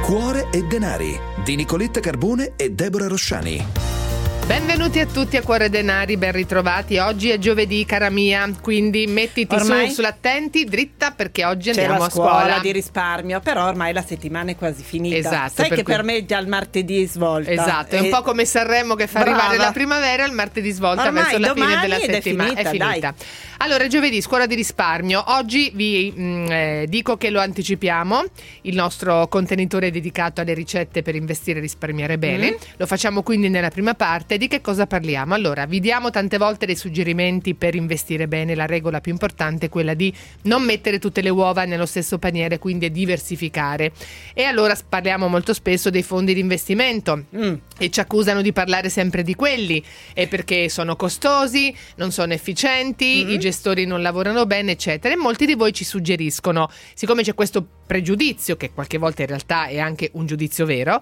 Cuore e Denari di Nicoletta Carbone e Deborah Rosciani. Benvenuti a tutti a Cuore Denari, ben ritrovati. Oggi è giovedì, cara mia, quindi mettiti sull'attenti, dritta, perché oggi andiamo a scuola di risparmio, però ormai la settimana è quasi finita. Esatto. Sai che per me già il martedì è svolta. Esatto, è un po' come Sanremo che fa arrivare la primavera, il martedì svolta ormai verso la fine della settimana. È finita. Dai. Allora, giovedì, scuola di risparmio. Oggi vi dico che lo anticipiamo, il nostro contenitore dedicato alle ricette per investire e risparmiare bene. Lo facciamo quindi nella prima parte. Di che cosa parliamo? Allora, vi diamo tante volte dei suggerimenti per investire bene. La regola più importante è quella di non mettere tutte le uova nello stesso paniere, quindi diversificare. E allora parliamo molto spesso dei fondi di investimento e ci accusano di parlare sempre di quelli, e perché sono costosi, non sono efficienti, i gestori non lavorano bene, eccetera. E molti di voi ci suggeriscono, siccome c'è questo pregiudizio, che qualche volta in realtà è anche un giudizio vero,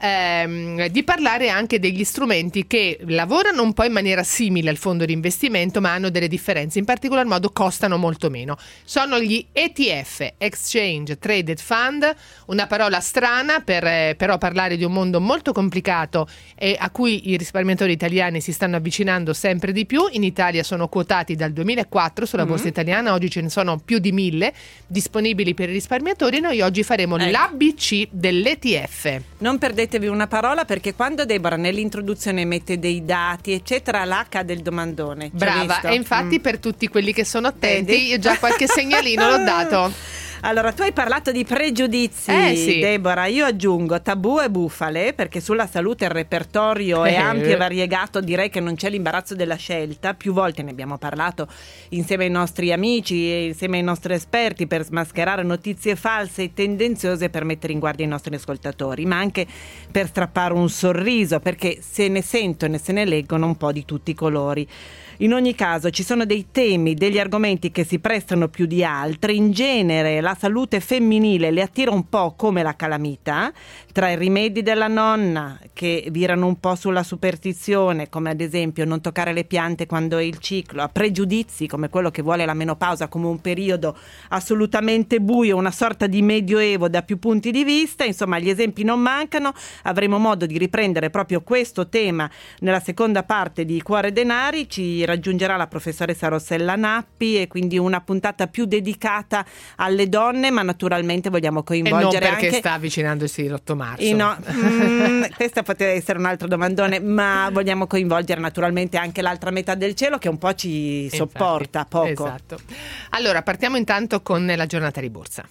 di parlare anche degli strumenti che lavorano un po' in maniera simile al fondo di investimento, ma hanno delle differenze. In particolar modo costano molto meno. Sono gli ETF, Exchange Traded Fund, una parola strana per però parlare di un mondo molto complicato e a cui i risparmiatori italiani si stanno avvicinando sempre di più. In Italia sono quotati dal 2004 sulla borsa italiana, oggi ce ne sono più di 1000 disponibili per i risparmiatori. Noi oggi faremo l'ABC dell'ETF. Non perdetevi una parola, perché quando Deborah nell'introduzione mette dei dati eccetera, là cade il domandone. Brava, e infatti per tutti quelli che sono attenti io già qualche segnalino l'ho dato. Allora, tu hai parlato di pregiudizi, sì. Deborah, io aggiungo tabù e bufale, perché sulla salute il repertorio è ampio e variegato, direi che non c'è l'imbarazzo della scelta. Più volte ne abbiamo parlato insieme ai nostri amici e insieme ai nostri esperti per smascherare notizie false e tendenziose, per mettere in guardia i nostri ascoltatori, ma anche per strappare un sorriso, perché se ne sentono e se ne leggono un po' di tutti i colori. In ogni caso ci sono dei temi, degli argomenti che si prestano più di altri. In genere la salute femminile le attira un po' come la calamita, tra i rimedi della nonna che virano un po' sulla superstizione, come ad esempio non toccare le piante quando è il ciclo, a pregiudizi come quello che vuole la menopausa come un periodo assolutamente buio, una sorta di medioevo da più punti di vista. Insomma, gli esempi non mancano. Avremo modo di riprendere proprio questo tema nella seconda parte di Cuore Denari. Ci raggiungerà la professoressa Rossella Nappi, e quindi una puntata più dedicata alle donne, ma naturalmente vogliamo coinvolgere e non perché anche... sta avvicinandosi l'8 marzo. No, questa poteva essere un altro domandone, ma vogliamo coinvolgere naturalmente anche l'altra metà del cielo, che un po' ci sopporta poco. Esatto. Allora, partiamo intanto con la giornata di borsa.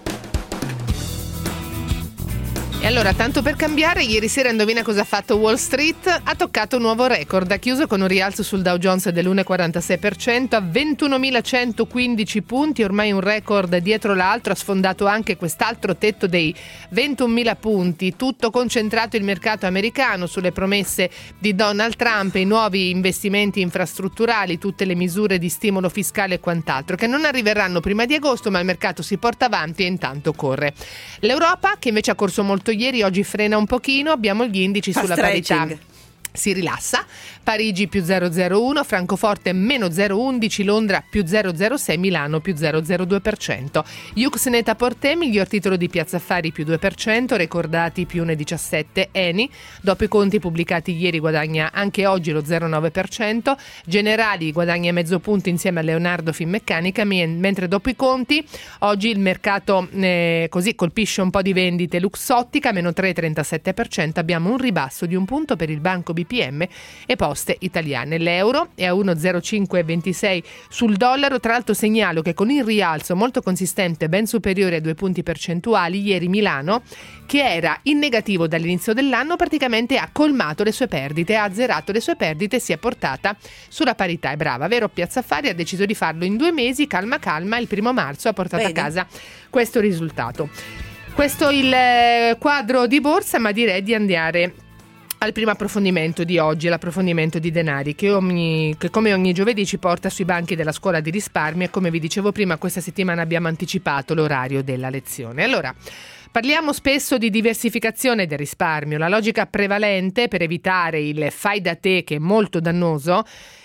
E allora, tanto per cambiare, ieri sera indovina cosa ha fatto Wall Street? Ha toccato un nuovo record, ha chiuso con un rialzo sul Dow Jones dell'1,46% a 21.115 punti, ormai un record dietro l'altro. Ha sfondato anche quest'altro tetto dei 21.000 punti, tutto concentrato il mercato americano sulle promesse di Donald Trump e i nuovi investimenti infrastrutturali, tutte le misure di stimolo fiscale e quant'altro, che non arriveranno prima di agosto, ma il mercato si porta avanti e intanto corre. L'Europa, che invece ha corso molto ieri, oggi frena un pochino. Abbiamo gli indici sulla parità. Si rilassa. Parigi più 0,01, Francoforte meno 0,11, Londra più 0,06, Milano più 0,02%. Net Porté, miglior titolo di Piazza Affari più 2%, Recordati più 1,17, Eni, dopo i conti pubblicati ieri guadagna anche oggi lo 0,9%, Generali guadagna mezzo punto insieme a Leonardo Finmeccanica, mentre dopo i conti oggi il mercato così colpisce un po' di vendite. Luxottica meno 3,37%, abbiamo un ribasso di un punto per il Banco BPM e Poste Italiane. L'euro è a 1,0526 sul dollaro. Tra l'altro segnalo che con il rialzo molto consistente, ben superiore a 2 punti percentuali, ieri Milano, che era in negativo dall'inizio dell'anno, praticamente ha colmato le sue perdite, ha azzerato le sue perdite e si è portata sulla parità. È brava, vero? Piazza Affari ha deciso di farlo in 2 mesi, calma, il 1 marzo ha portato a casa questo risultato. Questo il quadro di borsa, ma direi di andare al primo approfondimento di oggi, l'approfondimento di denari, che come ogni giovedì ci porta sui banchi della scuola di risparmio, e come vi dicevo prima, questa settimana abbiamo anticipato l'orario della lezione. Allora, parliamo spesso di diversificazione del risparmio. La logica prevalente per evitare il fai da te, che è molto dannoso,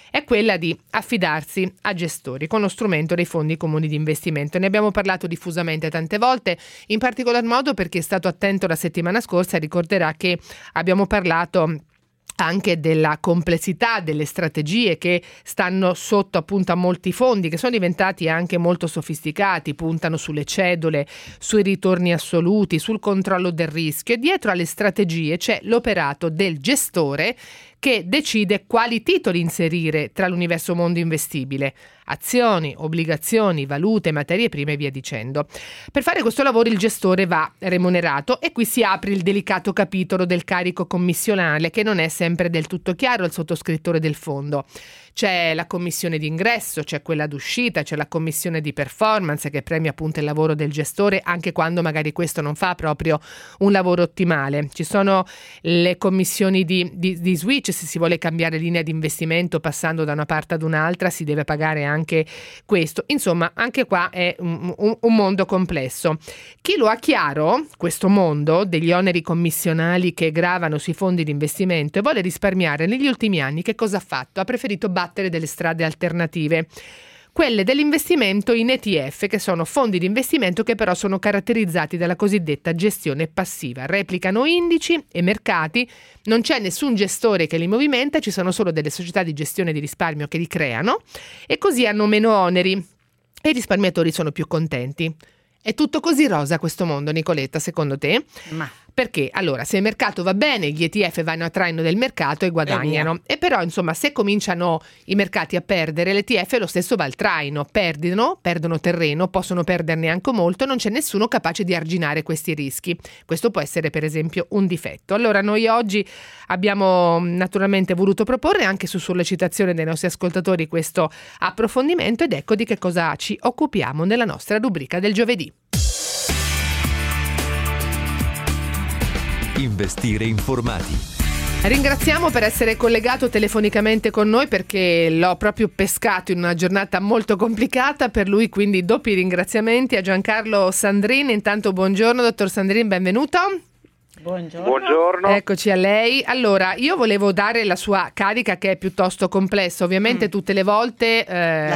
è quella di affidarsi a gestori con lo strumento dei fondi comuni di investimento. Ne abbiamo parlato diffusamente tante volte, in particolar modo per chi è stato attento la settimana scorsa ricorderà che abbiamo parlato anche della complessità delle strategie che stanno sotto appunto a molti fondi che sono diventati anche molto sofisticati, puntano sulle cedole, sui ritorni assoluti, sul controllo del rischio, e dietro alle strategie c'è l'operato del gestore che decide quali titoli inserire tra l'universo mondo investibile, azioni, obbligazioni, valute, materie prime e via dicendo. Per fare questo lavoro il gestore va remunerato e qui si apre il delicato capitolo del carico commissionale che non è sempre del tutto chiaro al sottoscrittore del fondo. C'è la commissione di ingresso, c'è quella d'uscita, c'è la commissione di performance che premia appunto il lavoro del gestore anche quando magari questo non fa proprio un lavoro ottimale. Ci sono le commissioni di switch, se si vuole cambiare linea di investimento passando da una parte ad un'altra si deve pagare anche questo. Insomma, anche qua è un mondo complesso. Chi lo ha chiaro, questo mondo degli oneri commissionali che gravano sui fondi di investimento e vuole risparmiare negli ultimi anni, che cosa ha fatto? Ha preferito battere delle strade alternative, quelle dell'investimento in ETF, che sono fondi di investimento che però sono caratterizzati dalla cosiddetta gestione passiva, replicano indici e mercati, non c'è nessun gestore che li movimenta, ci sono solo delle società di gestione di risparmio che li creano e così hanno meno oneri e i risparmiatori sono più contenti. È tutto così rosa questo mondo, Nicoletta, secondo te? Ma perché? Allora, se il mercato va bene, gli ETF vanno a traino del mercato e guadagnano. E però, insomma, se cominciano i mercati a perdere, l'ETF lo stesso va al traino. Perdono terreno, possono perderne anche molto, non c'è nessuno capace di arginare questi rischi. Questo può essere, per esempio, un difetto. Allora, noi oggi abbiamo naturalmente voluto proporre, anche su sollecitazione dei nostri ascoltatori, questo approfondimento ed ecco di che cosa ci occupiamo nella nostra rubrica del giovedì. Investire informati. Ringraziamo per essere collegato telefonicamente con noi perché l'ho proprio pescato in una giornata molto complicata per lui, quindi doppi ringraziamenti a Giancarlo Sandrin. Intanto buongiorno dottor Sandrin, benvenuto. Buongiorno. Eccoci a lei. Allora, io volevo dare la sua carica che è piuttosto complessa, ovviamente tutte le volte la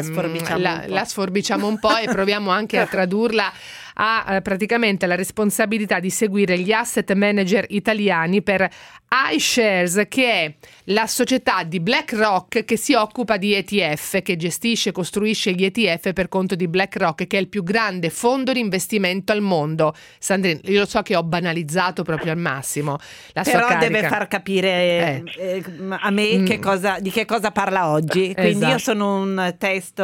sforbiciamo un po' e proviamo anche a tradurla ha praticamente la responsabilità di seguire gli asset manager italiani per iShares, che è la società di BlackRock che si occupa di ETF, che gestisce e costruisce gli ETF per conto di BlackRock, che è il più grande fondo di investimento al mondo. Sandrine, io lo so che ho banalizzato proprio al massimo la sua carica. Però deve far capire a me di che cosa parla oggi. Quindi esatto. Io sono un test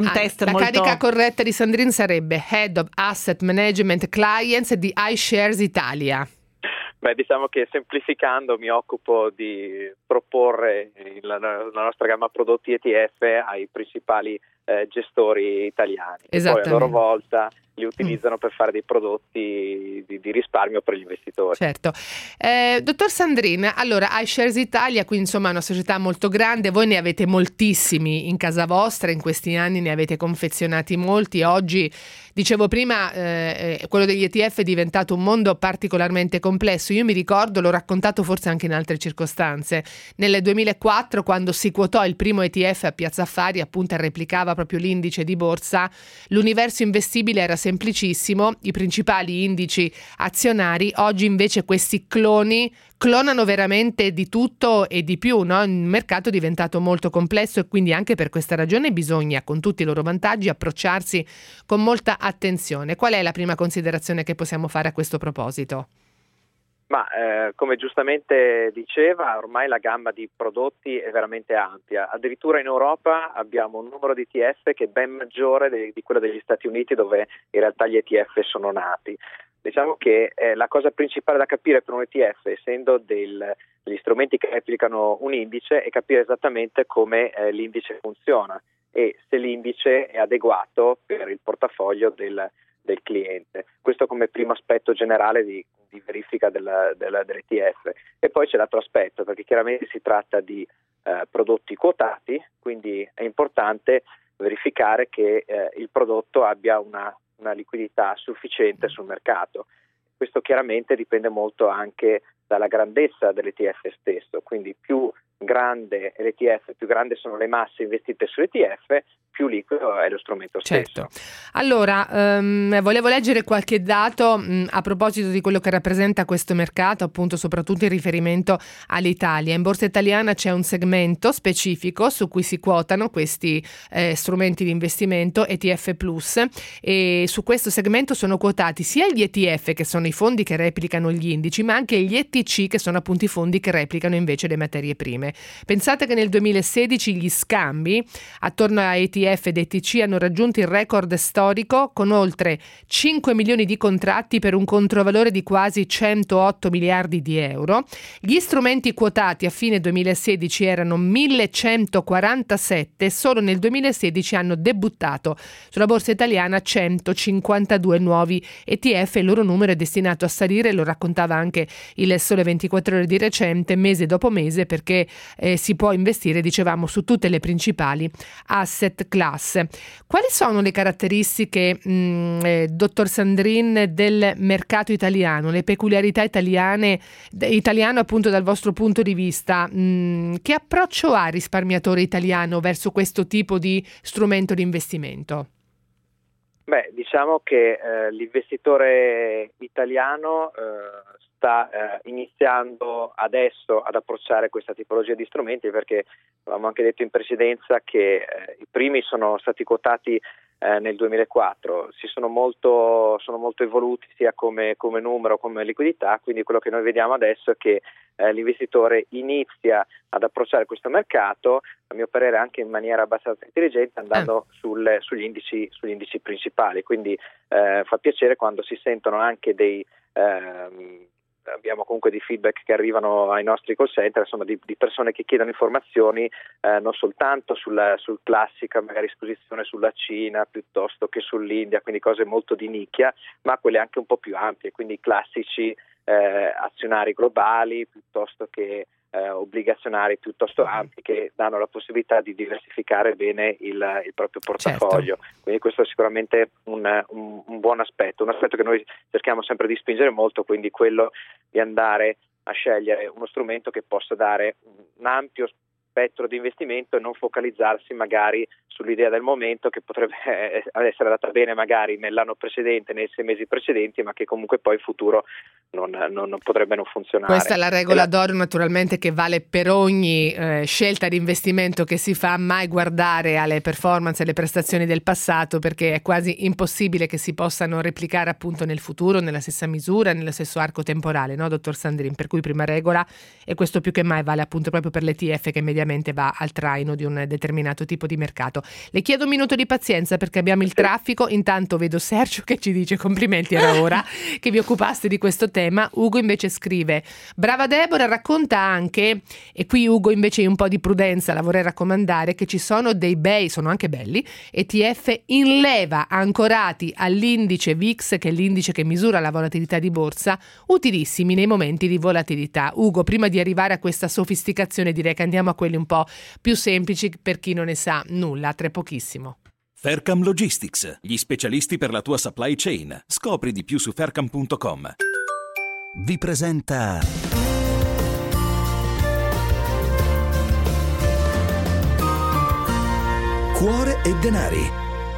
la molto... carica corretta di Sandrine sarebbe Head of Asset Management Clients di iShares Italia. Beh, diciamo che semplificando mi occupo di proporre la nostra gamma prodotti ETF ai principali gestori italiani, che poi a loro volta li utilizzano per fare dei prodotti di risparmio per gli investitori. Certo. Dottor Sandrin, allora iShares Italia, qui insomma è una società molto grande, voi ne avete moltissimi in casa vostra, in questi anni ne avete confezionati molti, oggi dicevo prima quello degli ETF è diventato un mondo particolarmente complesso. Io mi ricordo, l'ho raccontato forse anche in altre circostanze, nel 2004 quando si quotò il primo ETF a Piazza Affari, appunto replicava proprio l'indice di borsa, l'universo investibile era semplicissimo, i principali indici azionari, oggi invece questi clonano veramente di tutto e di più, no? Il mercato è diventato molto complesso e quindi anche per questa ragione bisogna, con tutti i loro vantaggi, approcciarsi con molta attenzione. Qual è la prima considerazione che possiamo fare a questo proposito? Ma come giustamente diceva, ormai la gamma di prodotti è veramente ampia. Addirittura in Europa abbiamo un numero di ETF che è ben maggiore di quello degli Stati Uniti, dove in realtà gli ETF sono nati. Diciamo che la cosa principale da capire per un ETF, essendo degli strumenti che replicano un indice, è capire esattamente come l'indice funziona e se l'indice è adeguato per il portafoglio del cliente. Questo come primo aspetto generale di verifica dell'ETF. E poi c'è l'altro aspetto, perché chiaramente si tratta di prodotti quotati, quindi è importante verificare che il prodotto abbia una liquidità sufficiente sul mercato. Questo chiaramente dipende molto anche dalla grandezza dell'ETF stesso, quindi più grande è l'ETF, più grande sono le masse investite sull'ETF, più liquido è lo strumento stesso. Certo. Allora, volevo leggere qualche dato a proposito di quello che rappresenta questo mercato, appunto soprattutto in riferimento all'Italia. In Borsa Italiana c'è un segmento specifico su cui si quotano questi strumenti di investimento ETF Plus, e su questo segmento sono quotati sia gli ETF, che sono i fondi che replicano gli indici, ma anche gli ETC, che sono appunto i fondi che replicano invece le materie prime. Pensate che nel 2016 gli scambi attorno a ETF ed ETC hanno raggiunto il record storico, con oltre 5 milioni di contratti per un controvalore di quasi 108 miliardi di euro. Gli strumenti quotati a fine 2016 erano 1147, solo nel 2016 hanno debuttato sulla borsa italiana 152 nuovi ETF, e il loro numero è destinato a salire, lo raccontava anche il Sole 24 Ore di recente, mese dopo mese, perché si può investire, dicevamo, su tutte le principali asset class. Quali sono le caratteristiche, dottor Sandrin, del mercato italiano, le peculiarità italiano appunto dal vostro punto di vista? Che approccio ha il risparmiatore italiano verso questo tipo di strumento di investimento? Beh, diciamo che l'investitore italiano sta iniziando adesso ad approcciare questa tipologia di strumenti, perché avevamo anche detto in precedenza che i primi sono stati quotati nel 2004, sono molto evoluti sia come numero come liquidità, quindi quello che noi vediamo adesso è che l'investitore inizia ad approcciare questo mercato, a mio parere anche in maniera abbastanza intelligente, andando sugli indici principali, quindi fa piacere quando si sentono anche abbiamo comunque dei feedback che arrivano ai nostri call center, insomma di persone che chiedono informazioni non soltanto sul classica magari esposizione sulla Cina piuttosto che sull'India, quindi cose molto di nicchia, ma quelle anche un po' più ampie, quindi classici azionari globali piuttosto che obbligazionari piuttosto ampi, che danno la possibilità di diversificare bene il proprio portafoglio. Certo. Quindi questo è sicuramente un buon aspetto, un aspetto che noi cerchiamo sempre di spingere molto, quindi quello di andare a scegliere uno strumento che possa dare un ampio spettro di investimento e non focalizzarsi magari sull'idea del momento, che potrebbe essere andata bene magari nell'anno precedente, nei 6 mesi precedenti, ma che comunque poi in futuro non potrebbe non funzionare. Questa è la regola d'oro, naturalmente, che vale per ogni scelta di investimento che si fa: mai guardare alle performance e alle prestazioni del passato, perché è quasi impossibile che si possano replicare appunto nel futuro, nella stessa misura, nello stesso arco temporale, no, dottor Sandrin? Per cui prima regola, e questo più che mai vale appunto proprio per l'ETF, che mediamente va al traino di un determinato tipo di mercato. Le chiedo un minuto di pazienza perché abbiamo il traffico. Intanto vedo Sergio che ci dice: complimenti, era ora che vi occupaste di questo tema. Ugo invece scrive: brava Deborah, racconta anche, e qui Ugo invece un po' di prudenza la vorrei raccomandare, che ci sono dei bei, sono anche belli, ETF in leva ancorati all'indice VIX, che è l'indice che misura la volatilità di borsa, utilissimi nei momenti di volatilità. Ugo, prima di arrivare a questa sofisticazione, direi che andiamo a quelli un po' più semplici per chi non ne sa nulla, tra pochissimo. Faircam Logistics, gli specialisti per la tua supply chain. Scopri di più su faircam.com. Vi presenta Cuore e denari.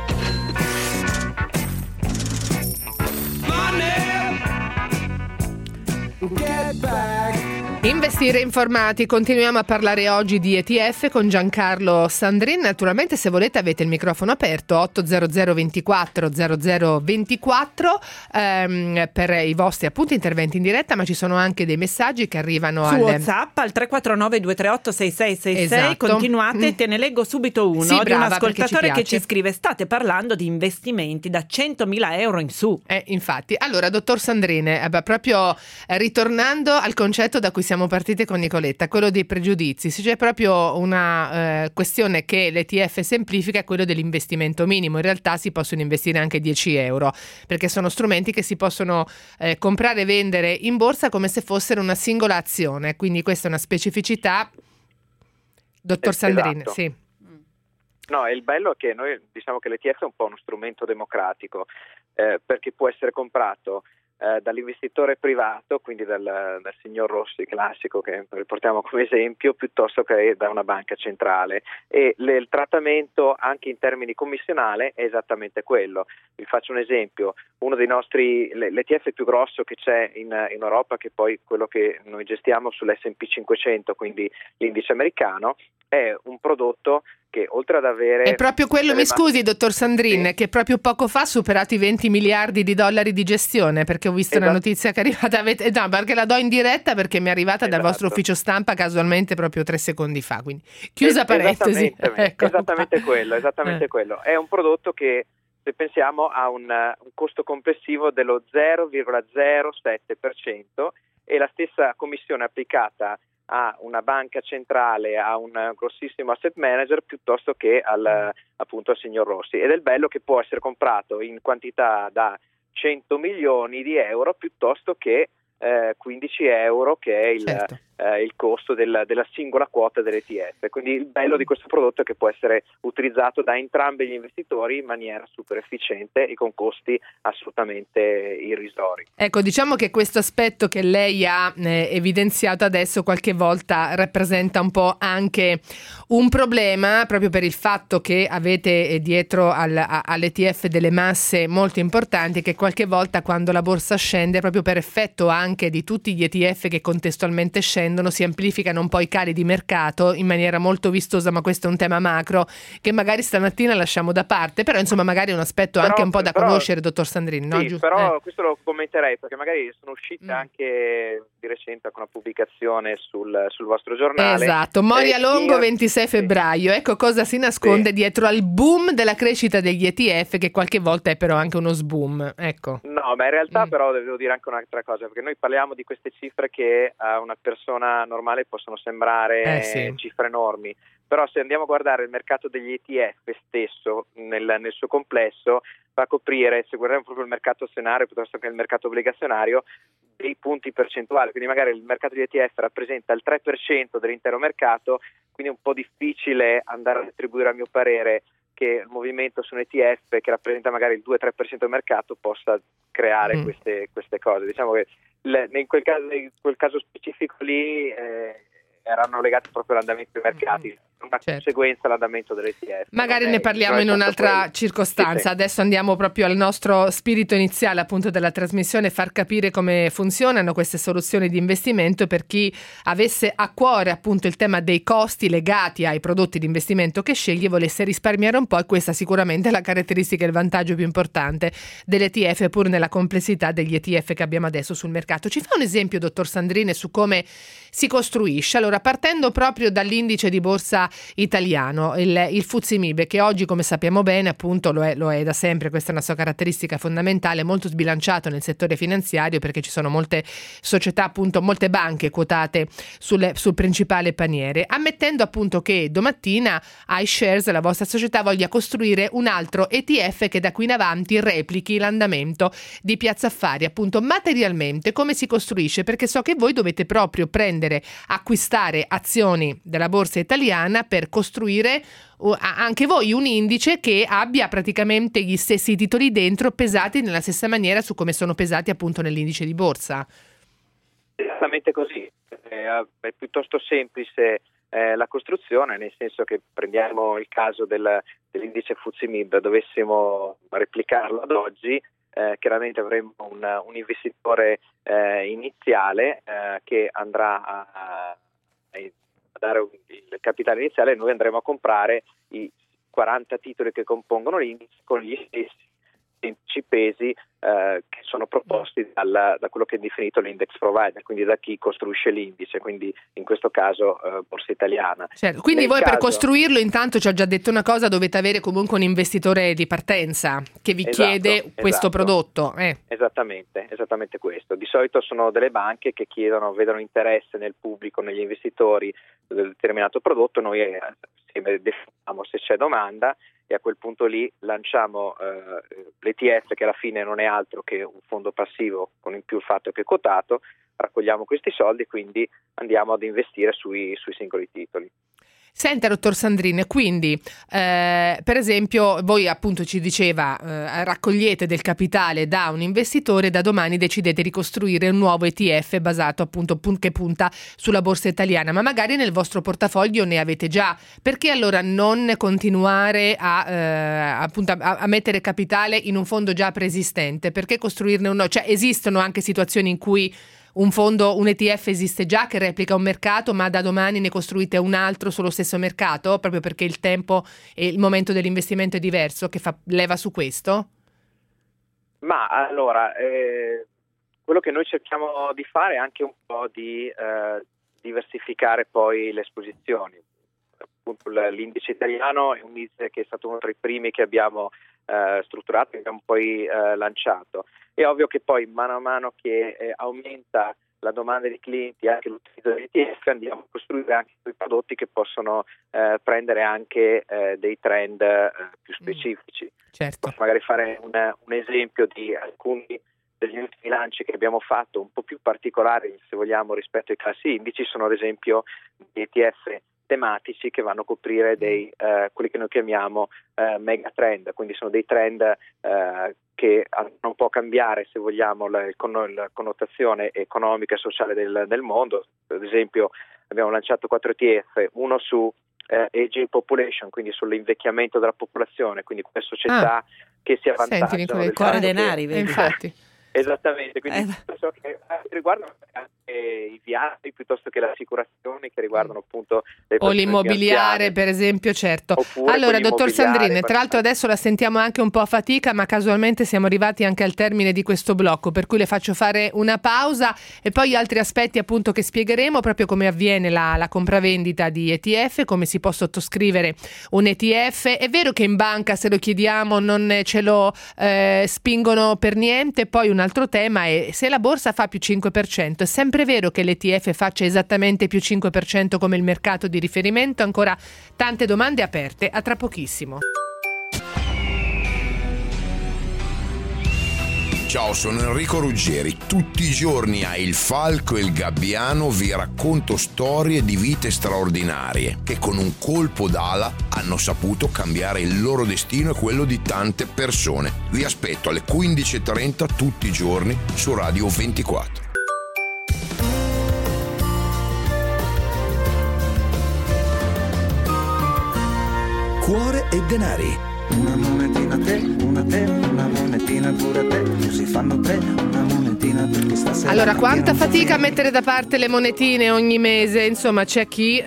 Investire informati, continuiamo a parlare oggi di ETF con Giancarlo Sandrin. Naturalmente, se volete, avete il microfono aperto 800 24 0024 per i vostri appunti interventi in diretta, ma ci sono anche dei messaggi che arrivano su WhatsApp al 349 238 6666. Esatto. Continuate, te ne leggo subito uno, sì, di un ascoltatore che ci scrive: state parlando di investimenti da 100.000 euro in su. Infatti. Allora, dottor Sandrin, proprio ritornando al concetto da cui siamo partite con Nicoletta, quello dei pregiudizi, se c'è proprio una questione che l'ETF semplifica, è quello dell'investimento minimo. In realtà si possono investire anche 10 euro, perché sono strumenti che si possono comprare e vendere in borsa come se fossero una singola azione, quindi questa è una specificità. Dottor Sandrin, esatto. Sì. No, il bello è che noi diciamo che l'ETF è un po' uno strumento democratico, perché può essere comprato dall'investitore privato, quindi dal signor Rossi classico che riportiamo come esempio, piuttosto che da una banca centrale, e il trattamento anche in termini commissionale è esattamente quello. Vi faccio un esempio: uno dei nostri, l'ETF più grosso che c'è in Europa, che poi quello che noi gestiamo sull'S&P 500, quindi l'indice americano, è un prodotto che oltre ad avere... È proprio quello, mi scusi dottor Sandrin, sì, che proprio poco fa ha superato i 20 miliardi di dollari di gestione, perché ho visto una notizia che è arrivata, no, perché la do in diretta perché mi è arrivata dal vostro ufficio stampa casualmente proprio 3 secondi fa, quindi chiusa parentesi. Esattamente quello. È un prodotto che, se pensiamo, ha un costo complessivo dello 0,07% e la stessa commissione applicata a una banca centrale, a un grossissimo asset manager, piuttosto che appunto al signor Rossi. Ed è il bello che può essere comprato in quantità da 100 milioni di euro piuttosto che 15 euro, che è il costo della singola quota dell'ETF. Quindi il bello di questo prodotto è che può essere utilizzato da entrambi gli investitori in maniera super efficiente e con costi assolutamente irrisori. Ecco, diciamo che questo aspetto che lei ha evidenziato adesso qualche volta rappresenta un po' anche un problema, proprio per il fatto che avete dietro all'ETF delle masse molto importanti, che qualche volta quando la borsa scende, proprio per effetto anche di tutti gli ETF che contestualmente scendono, si amplificano un po' i cali di mercato in maniera molto vistosa, ma questo è un tema macro che magari stamattina lasciamo da parte, però insomma magari è un aspetto anche un po' da conoscere, dottor Sandrin, no? Sì, però questo lo commenterei, perché magari sono uscite anche di recente con una pubblicazione sul vostro giornale. Esatto, Moria Longo 26 febbraio, ecco cosa si nasconde dietro al boom della crescita degli ETF, che qualche volta è però anche uno sboom, ecco. No, ma in realtà però devo dire anche un'altra cosa, perché noi parliamo di queste cifre che a una persona normale possono sembrare cifre enormi, però se andiamo a guardare il mercato degli ETF stesso nel suo complesso, va a coprire, se guardiamo proprio il mercato azionario piuttosto che il mercato obbligazionario, dei punti percentuali, quindi magari il mercato di ETF rappresenta il 3% dell'intero mercato, quindi è un po' difficile andare a attribuire, a mio parere, che il movimento su un ETF che rappresenta magari il 2-3% del mercato possa creare queste cose. Diciamo che in quel caso specifico lì erano legati proprio all'andamento dei mercati, una conseguenza all'andamento dell'ETF. Magari ne parliamo in un'altra circostanza. Sì. Adesso andiamo proprio al nostro spirito iniziale appunto della trasmissione, far capire come funzionano queste soluzioni di investimento per chi avesse a cuore appunto il tema dei costi legati ai prodotti di investimento che sceglie e volesse risparmiare un po', e questa sicuramente è la caratteristica e il vantaggio più importante dell'ETF, pur nella complessità degli ETF che abbiamo adesso sul mercato. Ci fa un esempio, dottor Sandrine, su come si costruisce? Allora, partendo proprio dall'indice di borsa italiano, il FTSE MIB, che oggi, come sappiamo bene, appunto lo è da sempre, questa è una sua caratteristica fondamentale, molto sbilanciato nel settore finanziario, perché ci sono molte società, appunto molte banche quotate sul principale paniere, ammettendo appunto che domattina iShares, la vostra società, voglia costruire un altro ETF che da qui in avanti replichi l'andamento di Piazza Affari. Appunto, materialmente come si costruisce? Perché so che voi dovete proprio acquistare azioni della borsa italiana per costruire anche voi un indice che abbia praticamente gli stessi titoli dentro, pesati nella stessa maniera su come sono pesati appunto nell'indice di borsa. Esattamente così, è piuttosto semplice la costruzione, nel senso che prendiamo il caso dell'indice FTSE MIB, dovessimo replicarlo ad oggi, chiaramente avremo un investitore iniziale che andrà a dare il capitale iniziale, e noi andremo a comprare i 40 titoli che compongono l'indice con gli stessi pesi che sono proposti da quello che è definito l'index provider, quindi da chi costruisce l'indice, quindi in questo caso borsa italiana. Certo, quindi voi per costruirlo, intanto ci ho già detto una cosa, dovete avere comunque un investitore di partenza che vi chiede questo prodotto. Esattamente questo. Di solito sono delle banche che vedono interesse nel pubblico, negli investitori del determinato prodotto, noi insieme definiamo se c'è domanda, e a quel punto lì lanciamo l'ETF, che alla fine non è altro che un fondo passivo con in più il fatto che è quotato, raccogliamo questi soldi e quindi andiamo ad investire sui singoli titoli. Senta, dottor Sandrin, quindi per esempio voi appunto ci diceva raccogliete del capitale da un investitore, da domani decidete di costruire un nuovo ETF basato appunto che punta sulla borsa italiana, ma magari nel vostro portafoglio ne avete già, perché allora non continuare a mettere capitale in un fondo già preesistente? Perché costruirne uno? Cioè esistono anche situazioni in cui un ETF esiste già che replica un mercato, ma da domani ne costruite un altro sullo stesso mercato, proprio perché il tempo e il momento dell'investimento è diverso, che fa leva su questo? Ma allora, quello che noi cerchiamo di fare è anche un po' di diversificare poi le esposizioni. Appunto, l'indice italiano è un indice che è stato uno tra i primi che abbiamo strutturato, che abbiamo poi lanciato. È ovvio che poi mano a mano che aumenta la domanda dei clienti e anche l'utilizzo degli ETF, andiamo a costruire anche quei prodotti che possono prendere anche dei trend più specifici. Certo. Posso magari fare un esempio di alcuni degli ultimi lanci che abbiamo fatto, un po' più particolari se vogliamo rispetto ai classi indici, sono ad esempio gli ETF tematici che vanno a coprire quelli che noi chiamiamo mega trend, quindi sono dei trend che hanno un po' cambiare, se vogliamo, la connotazione economica e sociale del mondo. Ad esempio abbiamo lanciato 4 ETF, uno su aging population, quindi sull'invecchiamento della popolazione, quindi quelle società che si avvantaggiano del cuore denari, vedi? Infatti. Esattamente, quindi che riguardano anche i viaggi piuttosto che le assicurazioni, che riguardano appunto o l'immobiliare, per esempio, certo. Allora, dottor Sandrin, tra l'altro adesso la sentiamo anche un po' a fatica, ma casualmente siamo arrivati anche al termine di questo blocco, per cui le faccio fare una pausa e poi altri aspetti appunto che spiegheremo, proprio come avviene la compravendita di ETF, come si può sottoscrivere un ETF. È vero che in banca, se lo chiediamo, non ce lo spingono per niente. Poi un altro tema è: se la borsa fa più 5%, è sempre vero che l'ETF faccia esattamente più 5% come il mercato di riferimento? Ancora tante domande aperte, a tra pochissimo. Ciao, sono Enrico Ruggeri. Tutti i giorni a Il Falco e il Gabbiano vi racconto storie di vite straordinarie che con un colpo d'ala hanno saputo cambiare il loro destino e quello di tante persone. Vi aspetto alle 15:30 tutti i giorni su Radio 24. Cuore e denari. Una monetina a te, una monetina pure a te, così fanno 3, una monetina per chi stasera. Allora, quanta fatica a mettere da parte le monetine ogni mese, insomma c'è chi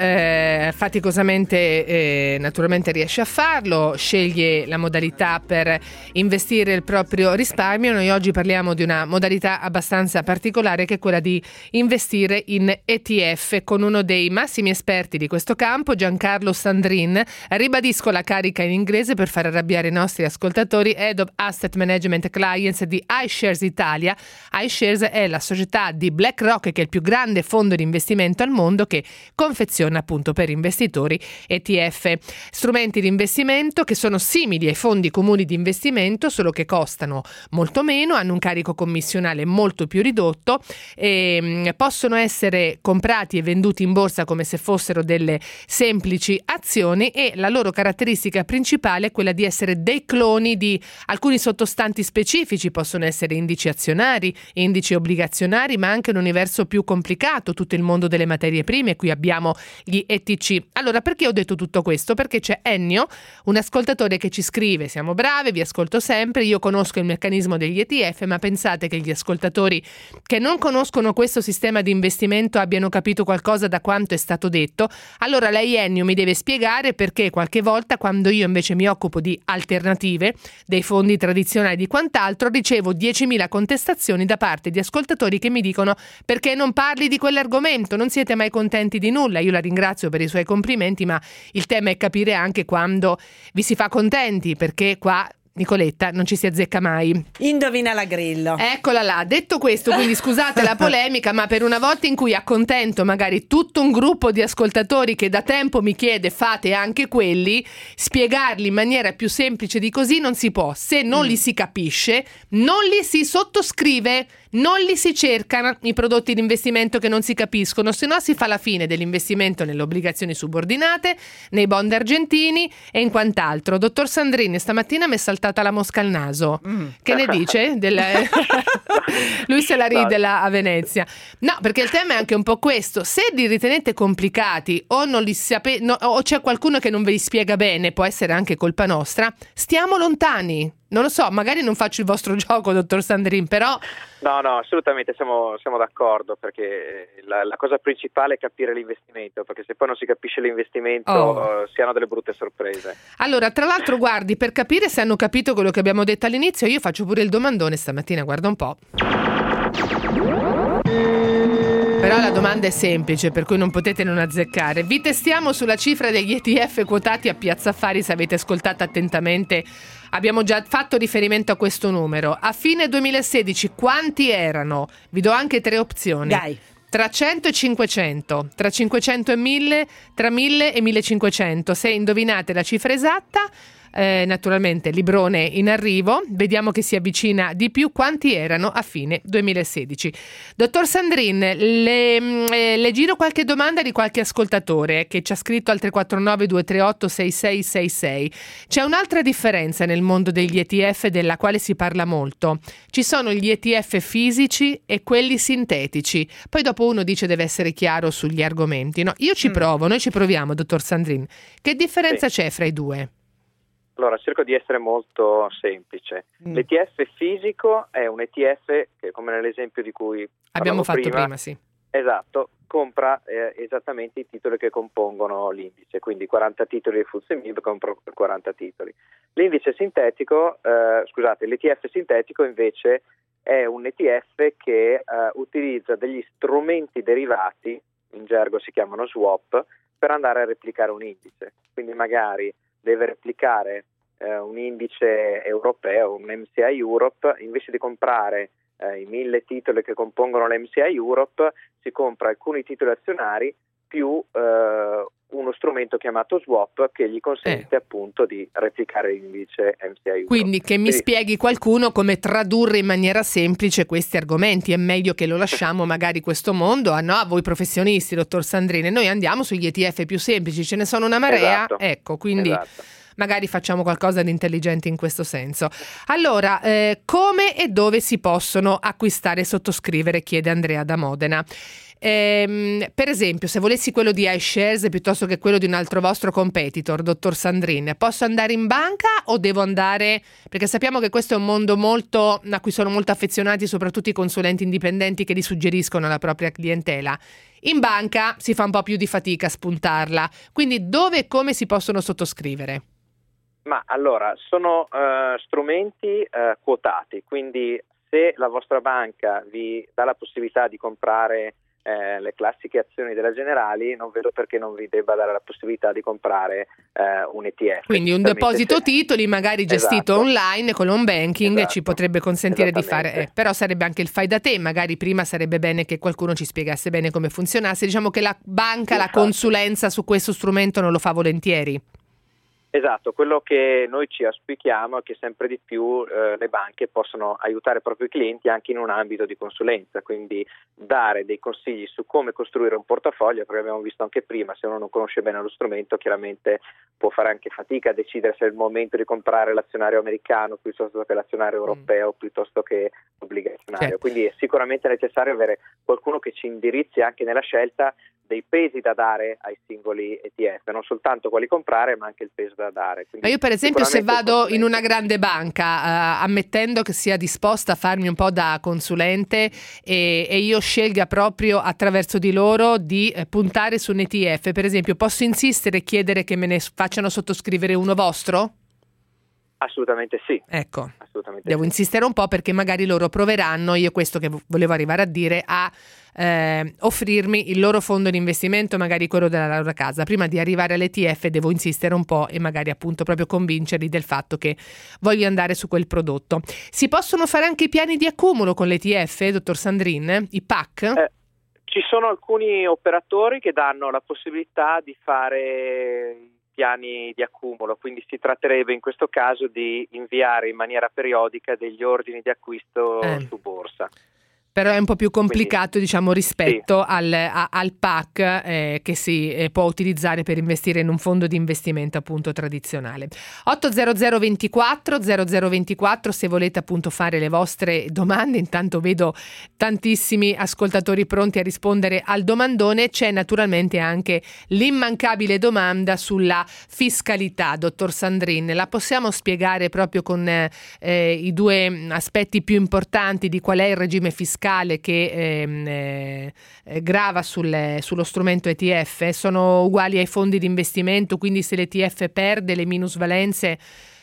faticosamente naturalmente riesce a farlo, sceglie la modalità per investire il proprio risparmio. Noi oggi parliamo di una modalità abbastanza particolare, che è quella di investire in ETF, con uno dei massimi esperti di questo campo, Giancarlo Sandrin. Ribadisco la carica in inglese per far arrabbiare i nostri ascoltatori, Head of Asset Management Clients di iShares Italia. iShares è la società di BlackRock, che è il più grande fondo di investimento al mondo, che confeziona appunto per investitori ETF, strumenti di investimento che sono simili ai fondi comuni di investimento, solo che costano molto meno, hanno un carico commissionale molto più ridotto e possono essere comprati e venduti in borsa come se fossero delle semplici azioni, e la loro caratteristica principale è quella di essere dei cloni di alcuni sottostanti specifici. Possono essere indici azionari, indici obbligazionari, ma anche un universo più complicato, tutto il mondo delle materie prime. Qui abbiamo gli ETC. Allora, perché ho detto tutto questo? Perché c'è Ennio, un ascoltatore, che ci scrive: siamo brave, vi ascolto sempre, io conosco il meccanismo degli ETF, ma pensate che gli ascoltatori che non conoscono questo sistema di investimento abbiano capito qualcosa da quanto è stato detto? Allora lei, Ennio, mi deve spiegare perché qualche volta, quando io invece mi occupo di alternative, dei fondi tradizionali, di quant'altro, ricevo 10.000 contestazioni da parte di ascoltatori che mi dicono: perché non parli di quell'argomento, non siete mai contenti di nulla. Io la ringrazio per i suoi complimenti, ma il tema è capire anche quando vi si fa contenti, perché qua, Nicoletta, non ci si azzecca mai. Indovina la Grillo. Eccola là. Detto questo, quindi scusate la polemica, ma per una volta in cui accontento magari tutto un gruppo di ascoltatori che da tempo mi chiede fate anche quelli, spiegarli in maniera più semplice di così non si può. Se non li si capisce, non li si sottoscrive. non li si cercano i prodotti di investimento che non si capiscono, se no si fa la fine dell'investimento nelle obbligazioni subordinate, nei bond argentini e in quant'altro. Dottor Sandrin, stamattina mi è saltata la mosca al naso. Che ne dice? Lui se la ride là a Venezia. No, perché il tema è anche un po' questo. Se li ritenete complicati o non li o c'è qualcuno che non ve li spiega bene, può essere anche colpa nostra, stiamo lontani. Non lo so, magari non faccio il vostro gioco, dottor Sandrin, però... No, assolutamente siamo d'accordo, perché la cosa principale è capire l'investimento, perché se poi non si capisce l'investimento si hanno delle brutte sorprese. Allora, tra l'altro, guardi, per capire se hanno capito quello che abbiamo detto all'inizio, io faccio pure il domandone stamattina, guarda un po'. Però la domanda è semplice, per cui non potete non azzeccare. Vi testiamo sulla cifra degli ETF quotati a Piazza Affari, se avete ascoltato attentamente. Abbiamo già fatto riferimento a questo numero. A fine 2016 quanti erano? Vi do anche 3 opzioni. Dai. Tra 100 e 500, tra 500 e 1000, tra 1000 e 1500. Se indovinate la cifra esatta, naturalmente librone in arrivo, vediamo che si avvicina di più. Quanti erano a fine 2016? Dottor Sandrin, le giro qualche domanda di qualche ascoltatore che ci ha scritto al 349 238 6666. C'è un'altra differenza nel mondo degli ETF della quale si parla molto. Ci sono gli ETF fisici e quelli sintetici. Poi dopo uno dice deve essere chiaro sugli argomenti, no? Io ci provo, noi ci proviamo, dottor Sandrin. Che differenza c'è fra i due? Allora, cerco di essere molto semplice. L'ETF fisico è un ETF che, come nell'esempio di cui abbiamo fatto prima, sì. Esatto, compra esattamente i titoli che compongono l'indice, quindi 40 titoli di FTSE MIB compra 40 titoli. L'indice sintetico, l'ETF sintetico invece è un ETF che utilizza degli strumenti derivati, in gergo si chiamano swap, per andare a replicare un indice. Quindi magari deve replicare un indice europeo, un MSCI Europe, invece di comprare i 1000 titoli che compongono l'MSCI Europe, si compra alcuni titoli azionari più uno strumento chiamato swap che gli consente appunto di replicare l'indice MSCI Europe. Quindi che mi spieghi qualcuno come tradurre in maniera semplice questi argomenti. È meglio che lo lasciamo magari questo mondo a voi professionisti, dottor Sandrin, e noi andiamo sugli ETF più semplici, ce ne sono una marea, ecco, quindi magari facciamo qualcosa di intelligente in questo senso. Allora, come e dove si possono acquistare e sottoscrivere, chiede Andrea da Modena. Per esempio, se volessi quello di iShares piuttosto che quello di un altro vostro competitor, dottor Sandrin, posso andare in banca o devo andare, perché sappiamo che questo è un mondo a cui sono molto affezionati soprattutto i consulenti indipendenti che li suggeriscono alla propria clientela. In banca si fa un po' più di fatica a spuntarla, quindi dove e come si possono sottoscrivere? Ma allora, sono strumenti quotati, quindi se la vostra banca vi dà la possibilità di comprare le classiche azioni della Generali, non vedo perché non vi debba dare la possibilità di comprare un ETF. Quindi un deposito titoli magari gestito online con l'home banking ci potrebbe consentire di fare, però sarebbe anche il fai da te, magari prima sarebbe bene che qualcuno ci spiegasse bene come funzionasse. Diciamo che la banca, la consulenza su questo strumento non lo fa volentieri. Esatto, quello che noi ci auspichiamo è che sempre di più le banche possano aiutare i propri clienti anche in un ambito di consulenza, quindi dare dei consigli su come costruire un portafoglio, perché abbiamo visto anche prima, se uno non conosce bene lo strumento chiaramente può fare anche fatica a decidere se è il momento di comprare l'azionario americano piuttosto che l'azionario europeo piuttosto che obbligazionario. Quindi è sicuramente necessario avere qualcuno che ci indirizzi anche nella scelta dei pesi da dare ai singoli ETF, non soltanto quali comprare ma anche il peso da dare. Quindi ma io per esempio se vado in una grande banca ammettendo che sia disposta a farmi un po' da consulente e io scelga proprio attraverso di loro di puntare su un ETF, per esempio posso insistere e chiedere che me ne facciano sottoscrivere uno vostro? Assolutamente sì. Ecco, assolutamente devo insistere un po' perché magari loro proveranno, io questo che volevo arrivare a dire, a offrirmi il loro fondo di investimento, magari quello della loro casa. Prima di arrivare all'ETF devo insistere un po' e magari appunto proprio convincerli del fatto che voglio andare su quel prodotto. Si possono fare anche i piani di accumulo con l'ETF, dottor Sandrin? I PAC? Ci sono alcuni operatori che danno la possibilità di fare piani di accumulo, quindi si tratterebbe in questo caso di inviare in maniera periodica degli ordini di acquisto su borsa. Però è un po' più complicato, diciamo, rispetto sì, al PAC che si può utilizzare per investire in un fondo di investimento appunto tradizionale. 80024 0024 se volete appunto fare le vostre domande. Intanto vedo tantissimi ascoltatori pronti a rispondere al domandone. C'è naturalmente anche l'immancabile domanda sulla fiscalità. Dottor Sandrin, la possiamo spiegare proprio con i due aspetti più importanti di qual è il regime fiscale che grava sullo strumento ETF? Sono uguali ai fondi di investimento, quindi se l'ETF perde le minusvalenze,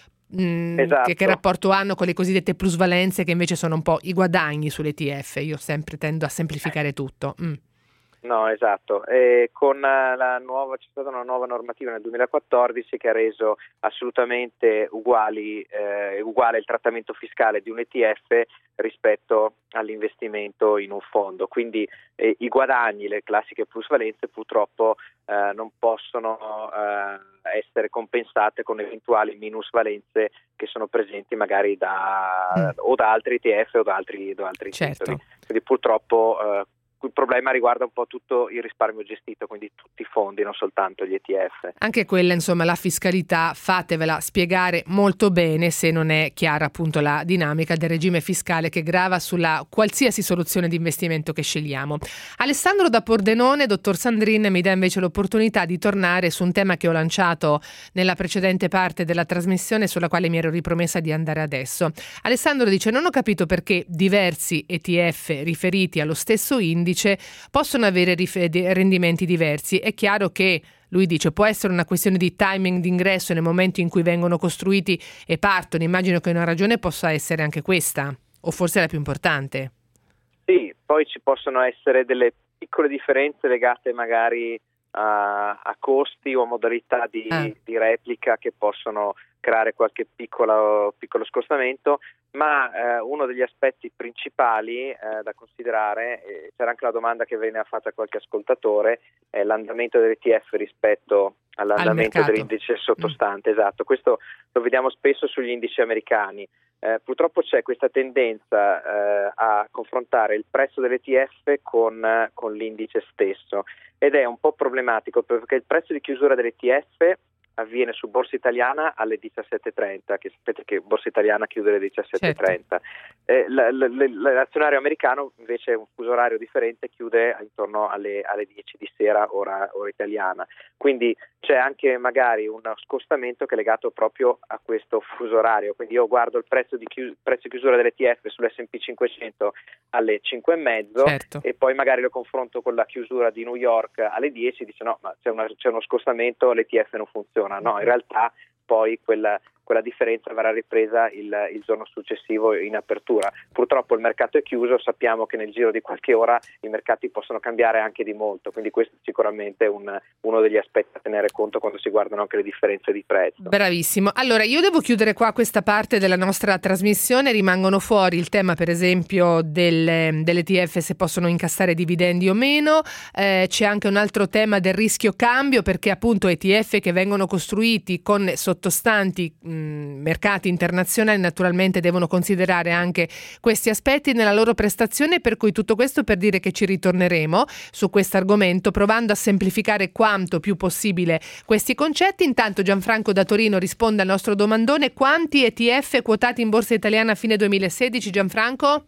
esatto. che rapporto hanno con le cosiddette plusvalenze, che invece sono un po' i guadagni sull'ETF? Io sempre tendo a semplificare tutto. No, esatto. Con c'è stata una nuova normativa nel 2014 che ha reso assolutamente uguale il trattamento fiscale di un ETF rispetto all'investimento in un fondo. Quindi i guadagni, le classiche plusvalenze, purtroppo non possono essere compensate con eventuali minusvalenze che sono presenti magari o da altri ETF o da altri Certo. titoli. Quindi purtroppo il problema riguarda un po' tutto il risparmio gestito, quindi tutti i fondi, non soltanto gli ETF. Anche quella, insomma, la fiscalità, fatevela spiegare molto bene se non è chiara appunto la dinamica del regime fiscale che grava sulla qualsiasi soluzione di investimento che scegliamo. Alessandro da Pordenone, dottor Sandrin, mi dà invece l'opportunità di tornare su un tema che ho lanciato nella precedente parte della trasmissione, sulla quale mi ero ripromessa di andare adesso. Alessandro dice: non ho capito perché diversi ETF riferiti allo stesso indice possono avere rendimenti diversi. È chiaro che, lui dice, può essere una questione di timing d'ingresso nel momento in cui vengono costruiti e partono. Immagino che una ragione possa essere anche questa, o forse la più importante. Sì, poi ci possono essere delle piccole differenze legate magari a costi o modalità di replica che possono creare qualche piccolo scostamento, ma uno degli aspetti principali da considerare, c'era anche la domanda che veniva fatta a qualche ascoltatore, è l'andamento dell'ETF rispetto all'andamento dell'indice sottostante. Esatto, questo lo vediamo spesso sugli indici americani. Purtroppo c'è questa tendenza a confrontare il prezzo dell'ETF con l'indice stesso, ed è un po' problematico perché il prezzo di chiusura dell'ETF avviene su Borsa Italiana alle 17.30, che sapete che Borsa Italiana chiude alle 17.30. Certo. L'azionario americano invece è un fuso orario differente, chiude intorno alle 10 di sera ora italiana. Quindi c'è anche magari uno scostamento che è legato proprio a questo fuso orario. Quindi io guardo il prezzo di chiusura dell'ETF sull'S&P 500 alle 5.30, certo, e poi magari lo confronto con la chiusura di New York alle 10, dice no, ma c'è uno scostamento, l'ETF non funziona. No, in realtà poi quella differenza verrà ripresa il giorno successivo in apertura. Purtroppo il mercato è chiuso, sappiamo che nel giro di qualche ora i mercati possono cambiare anche di molto, quindi questo è sicuramente uno degli aspetti a tenere conto quando si guardano anche le differenze di prezzo. Bravissimo. Allora io devo chiudere qua questa parte della nostra trasmissione. Rimangono fuori il tema per esempio dell'ETF, se possono incassare dividendi o meno. C'è anche un altro tema del rischio cambio, perché appunto ETF che vengono costruiti con sottostanti mercati internazionali naturalmente devono considerare anche questi aspetti nella loro prestazione, per cui tutto questo per dire che ci ritorneremo su questo argomento provando a semplificare quanto più possibile questi concetti. Intanto Gianfranco da Torino risponde al nostro domandone: quanti ETF quotati in Borsa Italiana a fine 2016, Gianfranco?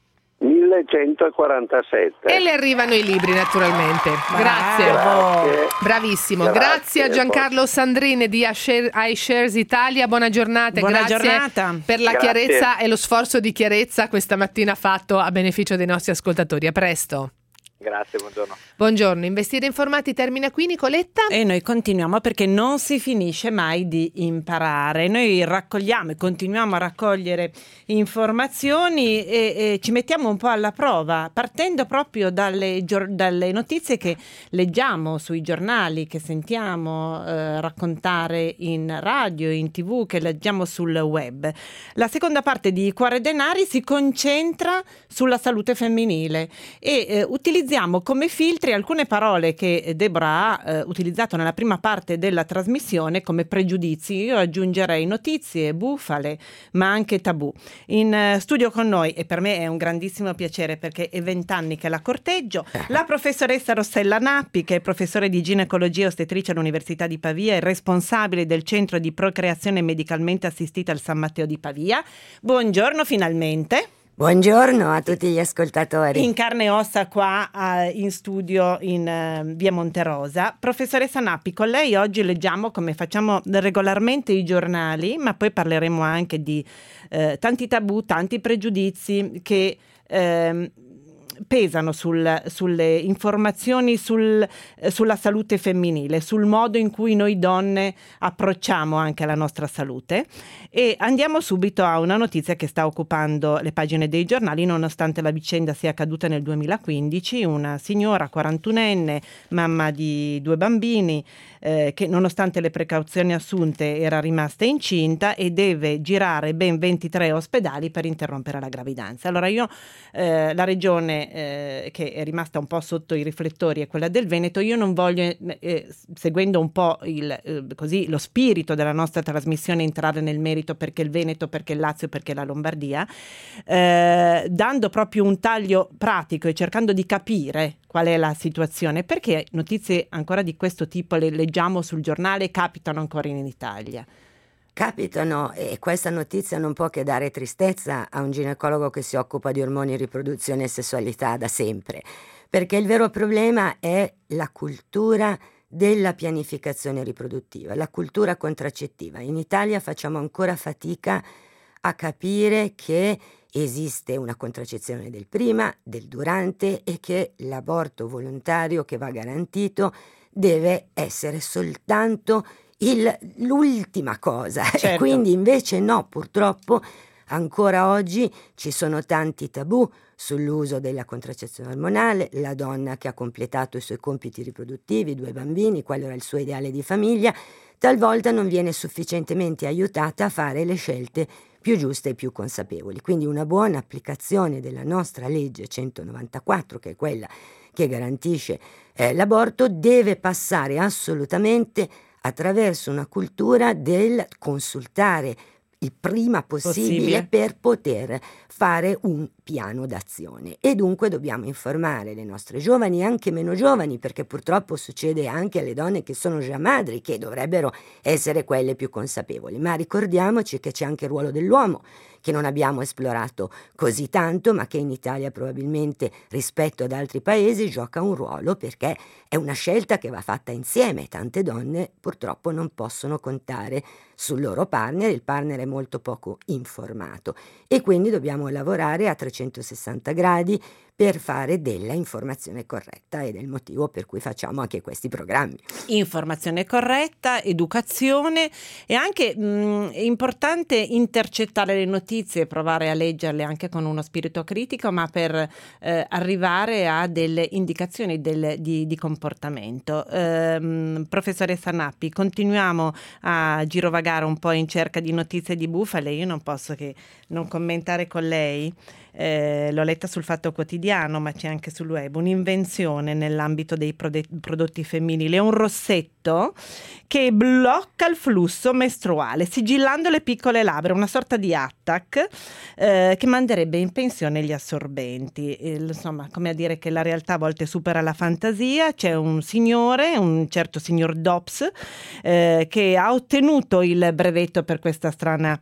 1147. E le arrivano i libri naturalmente. Grazie. Bravissimo. Grazie a Giancarlo Sandrin di iShares Italia. Buona giornata. Grazie per la chiarezza e lo sforzo di chiarezza questa mattina fatto a beneficio dei nostri ascoltatori. A presto. Grazie, buongiorno. Buongiorno, Investire Informati termina qui, Nicoletta. E noi continuiamo perché non si finisce mai di imparare. Noi raccogliamo e continuiamo a raccogliere informazioni e ci mettiamo un po' alla prova, partendo proprio dalle notizie che leggiamo sui giornali, che sentiamo raccontare in radio, in TV, che leggiamo sul web. La seconda parte di Cuore Denari si concentra sulla salute femminile e utilizza utilizziamo come filtri alcune parole che Deborah ha utilizzato nella prima parte della trasmissione come pregiudizi. Io aggiungerei notizie, bufale, ma anche tabù. In studio con noi, e per me è un grandissimo piacere perché è 20 anni che la corteggio, la professoressa Rossella Nappi, che è professore di ginecologia e ostetricia all'Università di Pavia e responsabile del centro di procreazione medicalmente assistita al San Matteo di Pavia. Buongiorno finalmente. Buongiorno a tutti gli ascoltatori. In carne e ossa qua in studio in via Monterosa. Professoressa Nappi, con lei oggi leggiamo, come facciamo regolarmente, i giornali, ma poi parleremo anche di tanti tabù, tanti pregiudizi che pesano sulle informazioni sulla salute femminile, sul modo in cui noi donne approcciamo anche la nostra salute. E andiamo subito a una notizia che sta occupando le pagine dei giornali, nonostante la vicenda sia accaduta nel 2015. Una signora 41enne, mamma di 2 bambini, che nonostante le precauzioni assunte era rimasta incinta e deve girare ben 23 ospedali per interrompere la gravidanza. Allora la regione che è rimasta un po' sotto i riflettori è quella del Veneto. Io non voglio, seguendo un po' così lo spirito della nostra trasmissione, entrare nel merito perché il Veneto, perché il Lazio, perché la Lombardia, dando proprio un taglio pratico e cercando di capire qual è la situazione, perché notizie ancora di questo tipo le leggiamo sul giornale, capitano ancora in Italia. Capitano, e questa notizia non può che dare tristezza a un ginecologo che si occupa di ormoni, riproduzione e sessualità da sempre, perché il vero problema è la cultura della pianificazione riproduttiva, la cultura contraccettiva. In Italia facciamo ancora fatica a capire che esiste una contraccezione del prima, del durante, e che l'aborto volontario che va garantito deve essere soltanto l'ultima cosa. Certo. E quindi invece no, purtroppo ancora oggi ci sono tanti tabù sull'uso della contraccezione ormonale. La donna che ha completato i suoi compiti riproduttivi, 2 bambini, quello era il suo ideale di famiglia, talvolta non viene sufficientemente aiutata a fare le scelte più giuste e più consapevoli. Quindi una buona applicazione della nostra legge 194, che è quella che garantisce l'aborto, deve passare assolutamente attraverso una cultura del consultare il prima possibile per poter fare un piano d'azione. E dunque dobbiamo informare le nostre giovani e anche meno giovani, perché purtroppo succede anche alle donne che sono già madri, che dovrebbero essere quelle più consapevoli. Ma ricordiamoci che c'è anche il ruolo dell'uomo, che non abbiamo esplorato così tanto, ma che in Italia probabilmente rispetto ad altri paesi gioca un ruolo, perché è una scelta che va fatta insieme. Tante donne purtroppo non possono contare sul loro partner, il partner è molto poco informato e quindi dobbiamo lavorare a 360 gradi per fare della informazione corretta, ed è il motivo per cui facciamo anche questi programmi. Informazione corretta, educazione, e anche è importante intercettare le notizie e provare a leggerle anche con uno spirito critico, ma per arrivare a delle indicazioni di comportamento. Professoressa Nappi, continuiamo a girovagare un po' in cerca di notizie di bufale. Io non posso che non commentare con lei, l'ho letta sul Fatto Quotidiano, ma c'è anche sul web, un'invenzione nell'ambito dei prodotti femminili. È un rossetto che blocca il flusso mestruale sigillando le piccole labbra, una sorta di attack che manderebbe in pensione gli assorbenti. Insomma, come a dire che la realtà a volte supera la fantasia. C'è un signore, un certo signor Dobbs, che ha ottenuto il brevetto per questa strana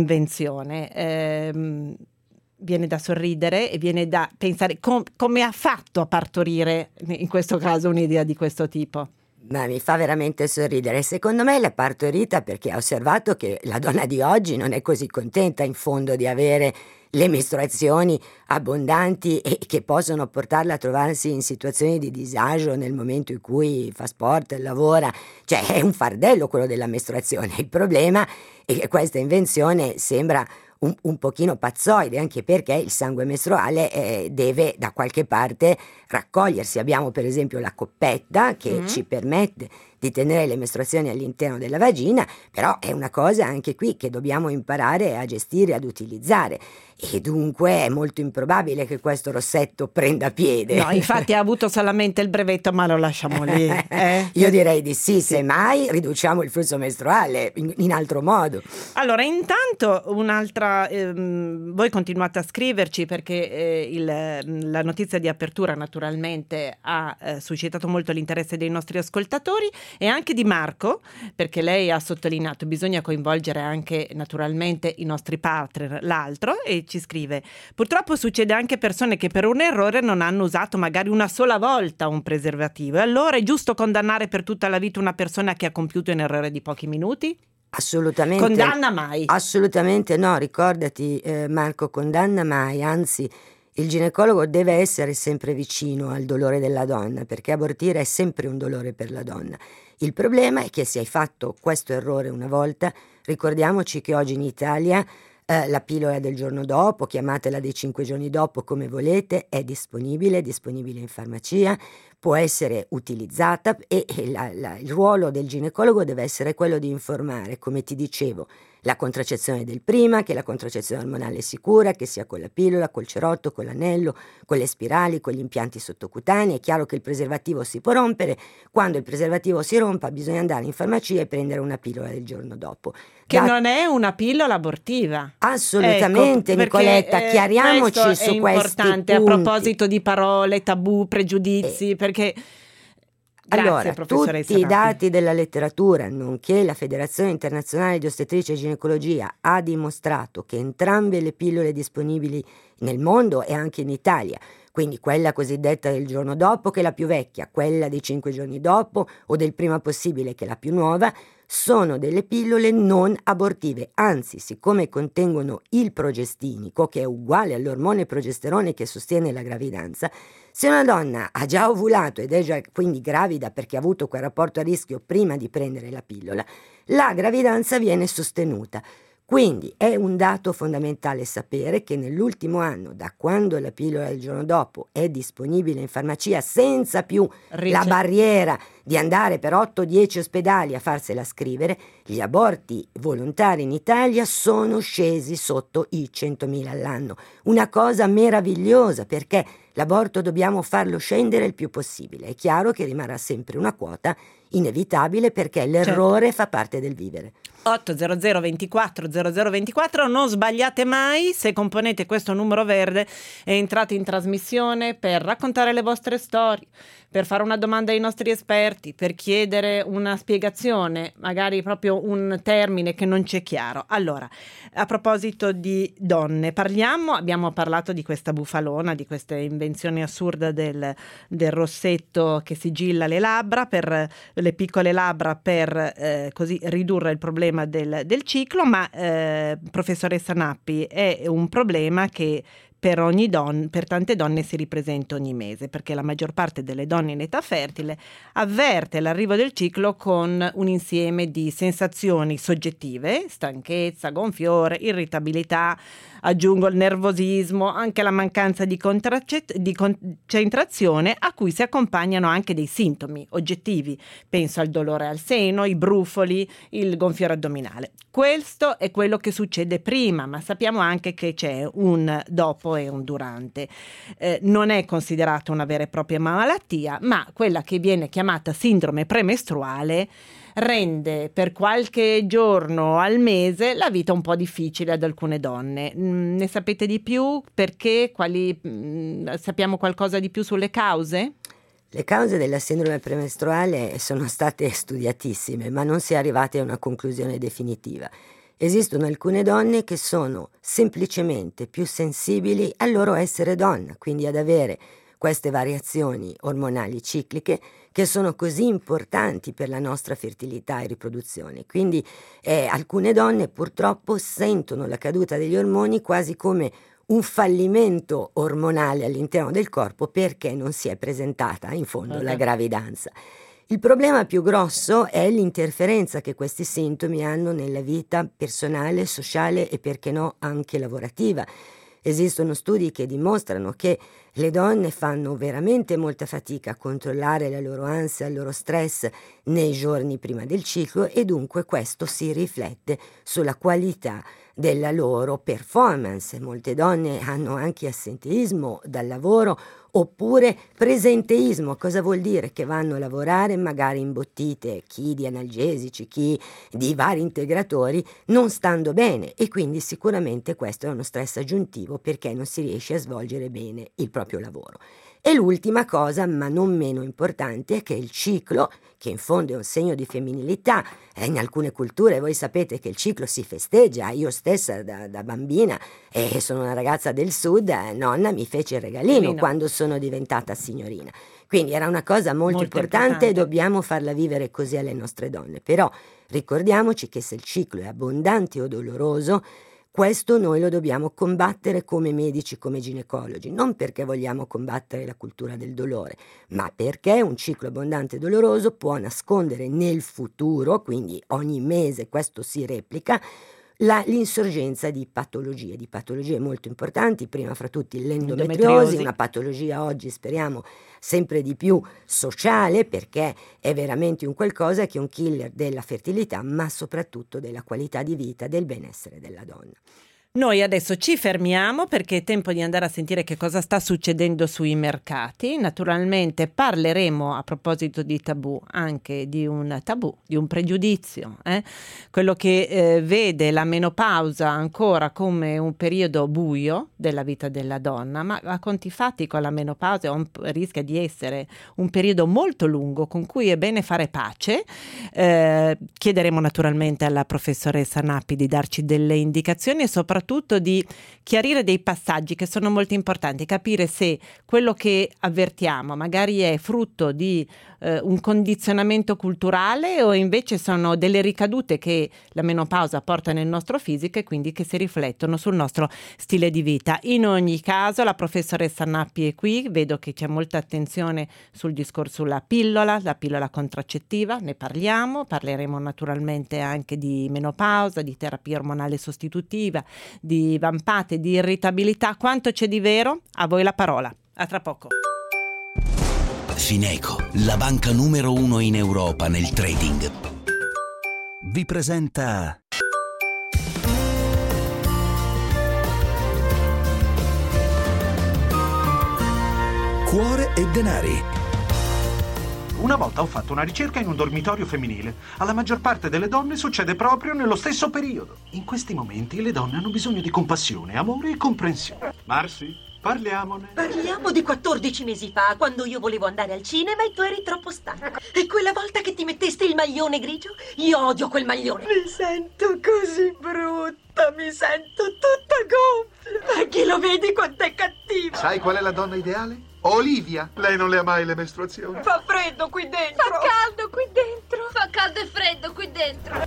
invenzione. Viene da sorridere e viene da pensare come ha fatto a partorire in questo caso un'idea di questo tipo. Ma mi fa veramente sorridere. Secondo me l'ha partorita perché ha osservato che la donna di oggi non è così contenta in fondo di avere le mestruazioni abbondanti e che possono portarla a trovarsi in situazioni di disagio nel momento in cui fa sport, lavora. Cioè è un fardello quello della mestruazione. Il problema è che questa invenzione sembra un pochino pazzoide, anche perché il sangue mestruale deve da qualche parte raccogliersi. Abbiamo per esempio la coppetta che ci permette di tenere le mestruazioni all'interno della vagina, però è una cosa anche qui che dobbiamo imparare a gestire, ad utilizzare, e dunque è molto improbabile che questo rossetto prenda piede. No, infatti ha avuto solamente il brevetto, ma lo lasciamo lì. Io direi di sì, semmai riduciamo il flusso mestruale in altro modo. Allora, intanto un'altra, voi continuate a scriverci perché la notizia di apertura naturalmente ha suscitato molto l'interesse dei nostri ascoltatori e anche di Marco, perché lei ha sottolineato bisogna coinvolgere anche naturalmente i nostri partner, l'altro, e ci scrive: purtroppo succede anche persone che per un errore non hanno usato magari una sola volta un preservativo, e allora è giusto condannare per tutta la vita una persona che ha compiuto un errore di pochi minuti? Assolutamente. Condanna mai? Assolutamente no, ricordati Marco, condanna mai, anzi il ginecologo deve essere sempre vicino al dolore della donna, perché abortire è sempre un dolore per la donna. Il problema è che se hai fatto questo errore una volta, ricordiamoci che oggi in Italia la pillola del giorno dopo, chiamatela dei 5 giorni dopo come volete, è disponibile in farmacia, può essere utilizzata e il ruolo del ginecologo deve essere quello di informare, come ti dicevo, la contraccezione del prima, che la contraccezione ormonale è sicura, che sia con la pillola, col cerotto, con l'anello, con le spirali, con gli impianti sottocutanei. È chiaro che il preservativo si può rompere, quando il preservativo si rompa bisogna andare in farmacia e prendere una pillola del giorno dopo. Che non è una pillola abortiva. Assolutamente, ecco, Nicoletta, chiariamoci su questi punti. È importante a proposito di parole, tabù, pregiudizi, perché... Grazie, allora, tutti i dati della letteratura, nonché la Federazione Internazionale di Ostetricia e Ginecologia, ha dimostrato che entrambe le pillole disponibili nel mondo e anche in Italia, quindi quella cosiddetta del giorno dopo che è la più vecchia, quella dei 5 giorni dopo o del prima possibile che è la più nuova, sono delle pillole non abortive, anzi siccome contengono il progestinico, che è uguale all'ormone progesterone che sostiene la gravidanza, se una donna ha già ovulato ed è già quindi gravida perché ha avuto quel rapporto a rischio prima di prendere la pillola, la gravidanza viene sostenuta. Quindi è un dato fondamentale sapere che nell'ultimo anno, da quando la pillola del giorno dopo è disponibile in farmacia senza più la barriera di andare per 8-10 ospedali a farsela scrivere, gli aborti volontari in Italia sono scesi sotto i 100.000 all'anno. Una cosa meravigliosa, perché l'aborto dobbiamo farlo scendere il più possibile. È chiaro che rimarrà sempre una quota inevitabile perché l'errore fa parte del vivere. 800 24 0024, non sbagliate mai, se componete questo numero verde e entrate in trasmissione per raccontare le vostre storie, per fare una domanda ai nostri esperti, per chiedere una spiegazione, magari proprio un termine che non c'è chiaro. Allora, a proposito di donne, abbiamo parlato di questa bufalona, di questa invenzione assurda del rossetto che sigilla le labbra, per le piccole labbra, per così ridurre il problema del ciclo, ma professoressa Nappi, è un problema che per tante donne si ripresenta ogni mese, perché la maggior parte delle donne in età fertile avverte l'arrivo del ciclo con un insieme di sensazioni soggettive, stanchezza, gonfiore, irritabilità, aggiungo il nervosismo, anche la mancanza di concentrazione, a cui si accompagnano anche dei sintomi oggettivi. Penso al dolore al seno, i brufoli, il gonfiore addominale. Questo è quello che succede prima, ma sappiamo anche che c'è un dopo e un durante. Non è considerata una vera e propria malattia, ma quella che viene chiamata sindrome premestruale rende per qualche giorno al mese la vita un po' difficile ad alcune donne. Ne sapete di più? Perché? Sappiamo qualcosa di più sulle cause? Le cause della sindrome premestruale sono state studiatissime, ma non si è arrivati a una conclusione definitiva. Esistono alcune donne che sono semplicemente più sensibili al loro essere donna, quindi ad avere queste variazioni ormonali cicliche che sono così importanti per la nostra fertilità e riproduzione. Quindi alcune donne purtroppo sentono la caduta degli ormoni quasi come un fallimento ormonale all'interno del corpo perché non si è presentata in fondo la gravidanza. Il problema più grosso è l'interferenza che questi sintomi hanno nella vita personale, sociale e perché no anche lavorativa. Esistono studi che dimostrano che le donne fanno veramente molta fatica a controllare la loro ansia, il loro stress nei giorni prima del ciclo, e dunque questo si riflette sulla qualità della loro performance. Molte donne hanno anche assenteismo dal lavoro oppure presenteismo. Cosa vuol dire? Che vanno a lavorare magari imbottite, chi di analgesici, chi di vari integratori, non stando bene, e quindi sicuramente questo è uno stress aggiuntivo perché non si riesce a svolgere bene il proprio lavoro. E l'ultima cosa, ma non meno importante, è che il ciclo, che in fondo è un segno di femminilità, in alcune culture voi sapete che il ciclo si festeggia. Io stessa da bambina, e sono una ragazza del sud, nonna mi fece il regalino quando sono diventata signorina. Quindi era una cosa molto importante e dobbiamo farla vivere così alle nostre donne. Però ricordiamoci che se il ciclo è abbondante o doloroso, questo noi lo dobbiamo combattere come medici, come ginecologi, non perché vogliamo combattere la cultura del dolore, ma perché un ciclo abbondante e doloroso può nascondere nel futuro, quindi ogni mese questo si replica, l'insorgenza di patologie molto importanti, prima fra tutti l'endometriosi, una patologia oggi speriamo sempre di più sociale, perché è veramente un qualcosa che è un killer della fertilità, ma soprattutto della qualità di vita, del benessere della donna. Noi adesso ci fermiamo perché è tempo di andare a sentire che cosa sta succedendo sui mercati. Naturalmente parleremo, a proposito di tabù, anche di un tabù, di un pregiudizio, quello che vede la menopausa ancora come un periodo buio della vita della donna, ma a conti fatti con la menopausa rischia di essere un periodo molto lungo con cui è bene fare pace. Chiederemo naturalmente alla professoressa Nappi di darci delle indicazioni e soprattutto di chiarire dei passaggi che sono molto importanti, capire se quello che avvertiamo magari è frutto di un condizionamento culturale o invece sono delle ricadute che la menopausa porta nel nostro fisico e quindi che si riflettono sul nostro stile di vita. In ogni caso la professoressa Nappi è qui, vedo che c'è molta attenzione sul discorso sulla pillola, la pillola contraccettiva, ne parleremo naturalmente anche di menopausa, di terapia ormonale sostitutiva, di vampate, di irritabilità. Quanto c'è di vero? A voi la parola. A tra poco. Fineco, la banca numero 1 in Europa nel trading, vi presenta Cuore e denari. Una volta ho fatto una ricerca in un dormitorio femminile. Alla maggior parte delle donne succede proprio nello stesso periodo. In questi momenti le donne hanno bisogno di compassione, amore e comprensione. Marcy, parliamone. Parliamo di 14 mesi fa, quando io volevo andare al cinema e tu eri troppo stanca. E quella volta che ti mettesti il maglione grigio? Io odio quel maglione. Mi sento così brutta, mi sento tutta gonfia. Chi lo vedi quanto è cattiva? Sai qual è la donna ideale? Olivia. Lei non le ha mai le mestruazioni. Fa freddo qui dentro. Fa caldo qui dentro. Fa caldo e freddo qui dentro.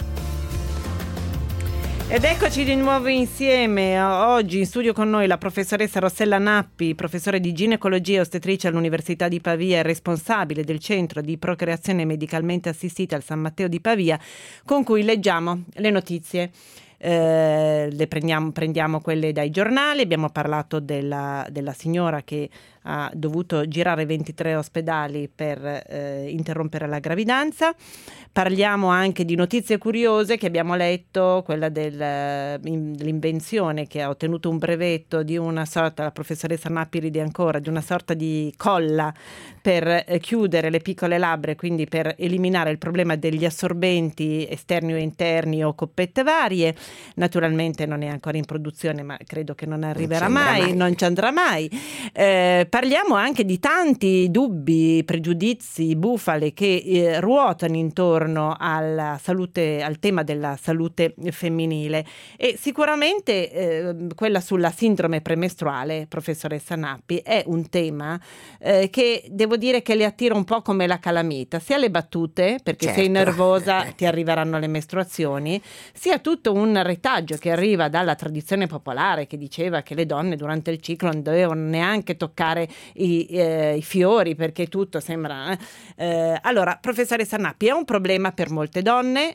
Ed eccoci di nuovo insieme. Oggi in studio con noi la professoressa Rossella Nappi, professore di ginecologia e ostetricia all'Università di Pavia e responsabile del centro di procreazione medicalmente assistita al San Matteo di Pavia, con cui leggiamo le notizie. Le prendiamo quelle dai giornali. Abbiamo parlato della signora che ha dovuto girare 23 ospedali per interrompere la gravidanza. Parliamo anche di notizie curiose che abbiamo letto, quella dell'invenzione che ha ottenuto un brevetto di una sorta, la professoressa Nappi ride ancora, di una sorta di colla per chiudere le piccole labbra, quindi per eliminare il problema degli assorbenti esterni o interni o coppette varie. Naturalmente non è ancora in produzione, ma credo che non arriverà non ci andrà mai. Parliamo anche di tanti dubbi, pregiudizi, bufale che ruotano intorno alla salute, al tema della salute femminile, e sicuramente quella sulla sindrome premestruale, professoressa Nappi, è un tema che devo dire che le attira un po' come la calamita, sia le battute, perché sei nervosa ti arriveranno le mestruazioni, sia tutto un retaggio che arriva dalla tradizione popolare che diceva che le donne durante il ciclo non dovevano neanche toccare vedere i fiori, perché tutto sembra... Allora, professoressa Nappi, è un problema per molte donne,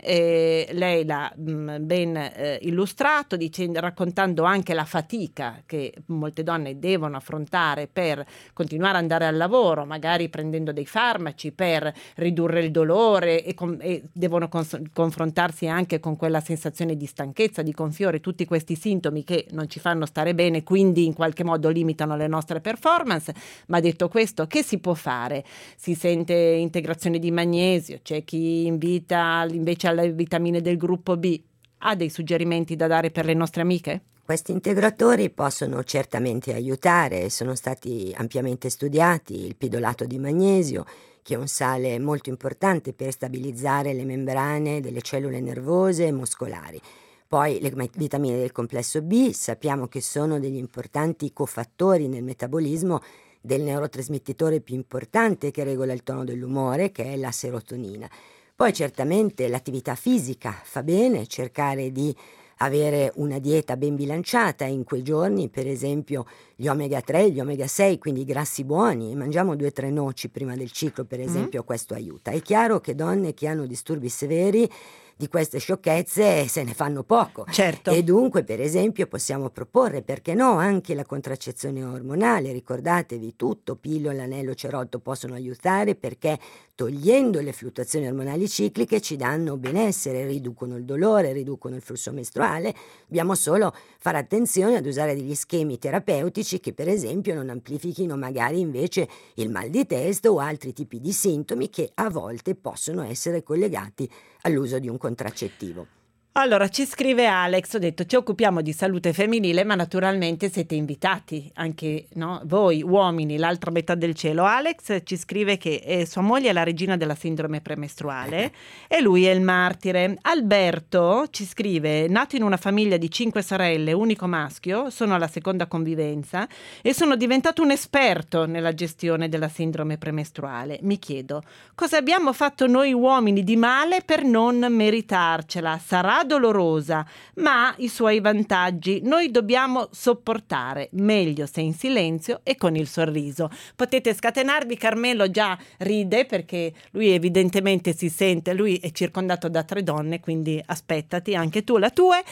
lei l'ha ben illustrato, raccontando anche la fatica che molte donne devono affrontare per continuare ad andare al lavoro, magari prendendo dei farmaci per ridurre il dolore e devono confrontarsi anche con quella sensazione di stanchezza, di gonfiore, tutti questi sintomi che non ci fanno stare bene, quindi in qualche modo limitano le nostre performance. Ma detto questo, che si può fare? Si sente integrazione di magnesio, c'è chi invita invece alle vitamine del gruppo B. Ha dei suggerimenti da dare per le nostre amiche? Questi integratori possono certamente aiutare, sono stati ampiamente studiati. Il pidolato di magnesio, che è un sale molto importante per stabilizzare le membrane delle cellule nervose e muscolari. Poi le vitamine del complesso B sappiamo che sono degli importanti cofattori nel metabolismo del neurotrasmettitore più importante che regola il tono dell'umore, che è la serotonina. Poi certamente l'attività fisica fa bene, cercare di avere una dieta ben bilanciata in quei giorni, per esempio gli omega 3, gli omega 6, quindi i grassi buoni, mangiamo 2-3 noci prima del ciclo, per esempio, questo aiuta. È chiaro che donne che hanno disturbi severi di queste sciocchezze se ne fanno poco. Certo. E dunque, per esempio, possiamo proporre, perché no, anche la contraccezione ormonale. Ricordatevi, tutto, pillola, anello, cerotto possono aiutare, perché togliendo le fluttuazioni ormonali cicliche ci danno benessere, riducono il dolore, riducono il flusso mestruale. Dobbiamo solo fare attenzione ad usare degli schemi terapeutici che, per esempio, non amplifichino magari invece il mal di testa o altri tipi di sintomi che a volte possono essere collegati all'uso di un contraccettivo. Allora, ci scrive Alex, ho detto ci occupiamo di salute femminile, ma naturalmente siete invitati anche, no? Voi uomini, l'altra metà del cielo. Alex ci scrive che sua moglie è la regina della sindrome premestruale e lui è il martire. Alberto ci scrive: nato in una famiglia di 5 sorelle, unico maschio, sono alla seconda convivenza e sono diventato un esperto nella gestione della sindrome premestruale. Mi chiedo, cosa abbiamo fatto noi uomini di male per non meritarcela? Sarà dolorosa, ma i suoi vantaggi noi dobbiamo sopportare, meglio se in silenzio e con il sorriso. Potete scatenarvi, Carmelo già ride perché lui evidentemente si sente, lui è circondato da 3 donne, quindi aspettati anche tu la tua.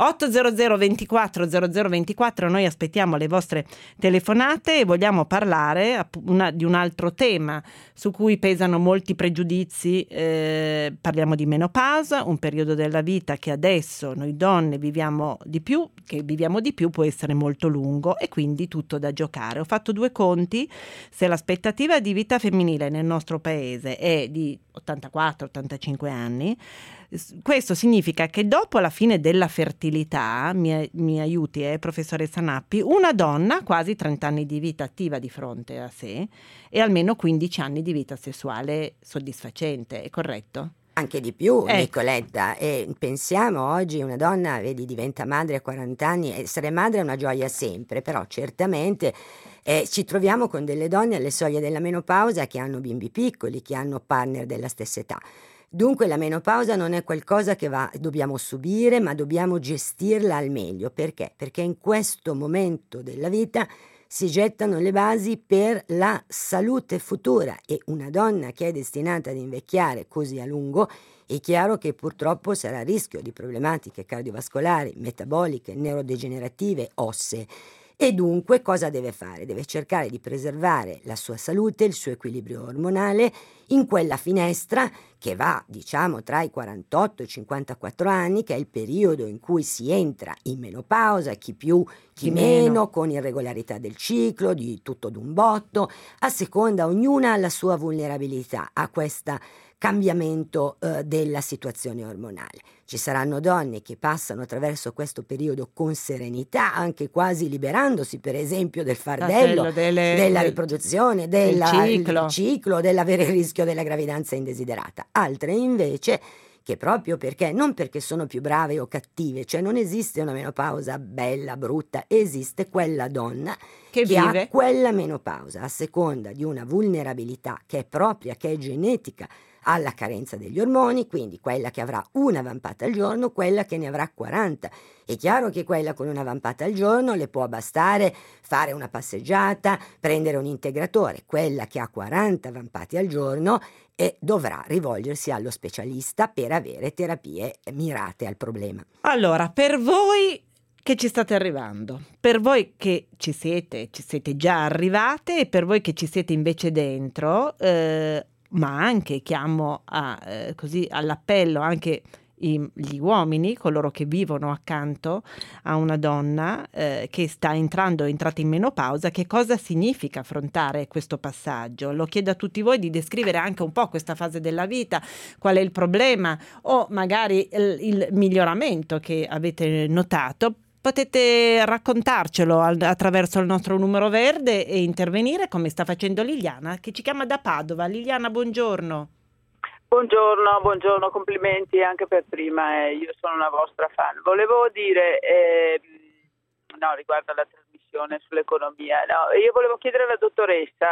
800 24 0024, noi aspettiamo le vostre telefonate e vogliamo parlare di un altro tema su cui pesano molti pregiudizi. Parliamo di menopausa, un periodo della vita che adesso noi donne viviamo di più, può essere molto lungo e quindi tutto da giocare. Ho fatto 2 conti: se l'aspettativa di vita femminile nel nostro paese è di 84-85 anni, questo significa che dopo la fine della fertilità, mi aiuti professoressa Nappi, una donna ha quasi 30 anni di vita attiva di fronte a sé e almeno 15 anni di vita sessuale soddisfacente, è corretto? Anche di più, Nicoletta, e pensiamo oggi una donna, vedi, diventa madre a 40 anni, essere madre è una gioia sempre, però certamente ci troviamo con delle donne alle soglie della menopausa che hanno bimbi piccoli, che hanno partner della stessa età. Dunque la menopausa non è qualcosa che dobbiamo subire, ma dobbiamo gestirla al meglio. Perché? Perché in questo momento della vita si gettano le basi per la salute futura, e una donna che è destinata ad invecchiare così a lungo è chiaro che purtroppo sarà a rischio di problematiche cardiovascolari, metaboliche, neurodegenerative, ossee. E dunque cosa deve fare? Deve cercare di preservare la sua salute, il suo equilibrio ormonale in quella finestra che va, diciamo, tra i 48 e i 54 anni, che è il periodo in cui si entra in menopausa, chi più, chi meno, con irregolarità del ciclo, di tutto d'un botto, a seconda, ognuna ha la sua vulnerabilità a questo cambiamento della situazione ormonale. Ci saranno donne che passano attraverso questo periodo con serenità, anche quasi liberandosi, per esempio, del fardello, della riproduzione, del ciclo, dell'avere il rischio della gravidanza indesiderata. Altre invece che proprio perché, non perché sono più brave o cattive, cioè non esiste una menopausa bella, brutta, esiste quella donna che ha quella menopausa a seconda di una vulnerabilità che è propria, che è genetica, alla carenza degli ormoni, quindi quella che avrà una vampata al giorno, quella che ne avrà 40. È chiaro che quella con una vampata al giorno le può bastare fare una passeggiata, prendere un integratore. Quella che ha 40 vampati al giorno e dovrà rivolgersi allo specialista per avere terapie mirate al problema. Allora, per voi che ci state arrivando, per voi che ci siete già arrivate e per voi che ci siete invece dentro, ma anche chiamo così all'appello anche gli uomini, coloro che vivono accanto a una donna che sta entrata in menopausa, che cosa significa affrontare questo passaggio? Lo chiedo a tutti voi di descrivere anche un po' questa fase della vita, qual è il problema o magari il miglioramento che avete notato. Potete raccontarcelo attraverso il nostro numero verde e intervenire come sta facendo Liliana, che ci chiama da Padova. Liliana, buongiorno. Buongiorno, complimenti anche per prima, io sono una vostra fan. Volevo dire, riguardo alla trasmissione sull'economia, io volevo chiedere alla dottoressa,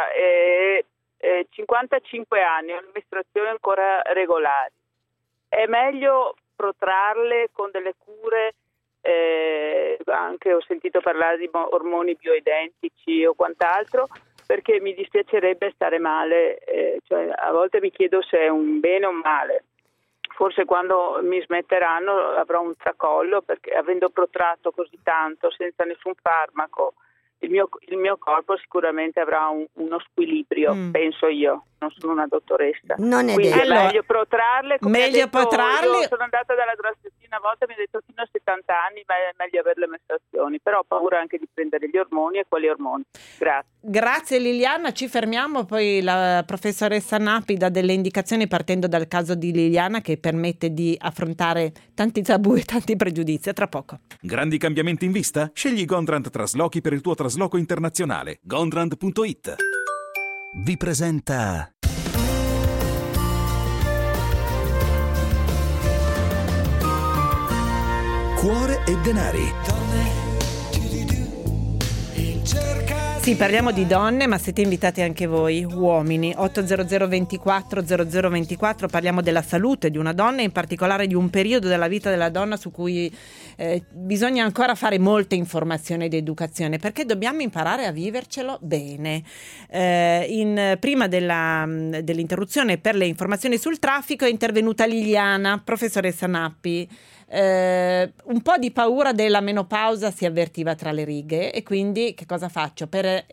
55 anni, ho mestruazioni ancora regolari, è meglio protrarle con delle cure? Anche ho sentito parlare di ormoni bioidentici o quant'altro, perché mi dispiacerebbe stare male, cioè a volte mi chiedo se è un bene o un male. Forse quando mi smetteranno avrò un tracollo, perché avendo protratto così tanto senza nessun farmaco il mio corpo sicuramente avrà uno squilibrio, penso io. Non sono una dottoressa. Non è Quindi vero. è meglio protrarle. Meglio protrarle. Io sono andata dalla drasticina, a volte mi ha detto fino a 70 anni, ma è meglio avere le mestruazioni. Però ho paura anche di prendere gli ormoni e quali ormoni. Grazie. Grazie Liliana, ci fermiamo, poi la professoressa Nappi dà delle indicazioni partendo dal caso di Liliana che permette di affrontare tanti tabù e tanti pregiudizi. A tra poco. Grandi cambiamenti in vista? Scegli Gondrand Traslochi per il tuo trasloco internazionale. Gondrand.it vi presenta Cuore e denari. Sì, parliamo di donne, ma siete invitati anche voi, uomini. 800 24 0024, parliamo della salute di una donna, in particolare di un periodo della vita della donna su cui bisogna ancora fare molte informazioni ed educazione, perché dobbiamo imparare a vivercelo bene. Prima dell'interruzione per le informazioni sul traffico è intervenuta Liliana, professoressa Nappi. Un po' di paura della menopausa si avvertiva tra le righe, e quindi che cosa faccio? Per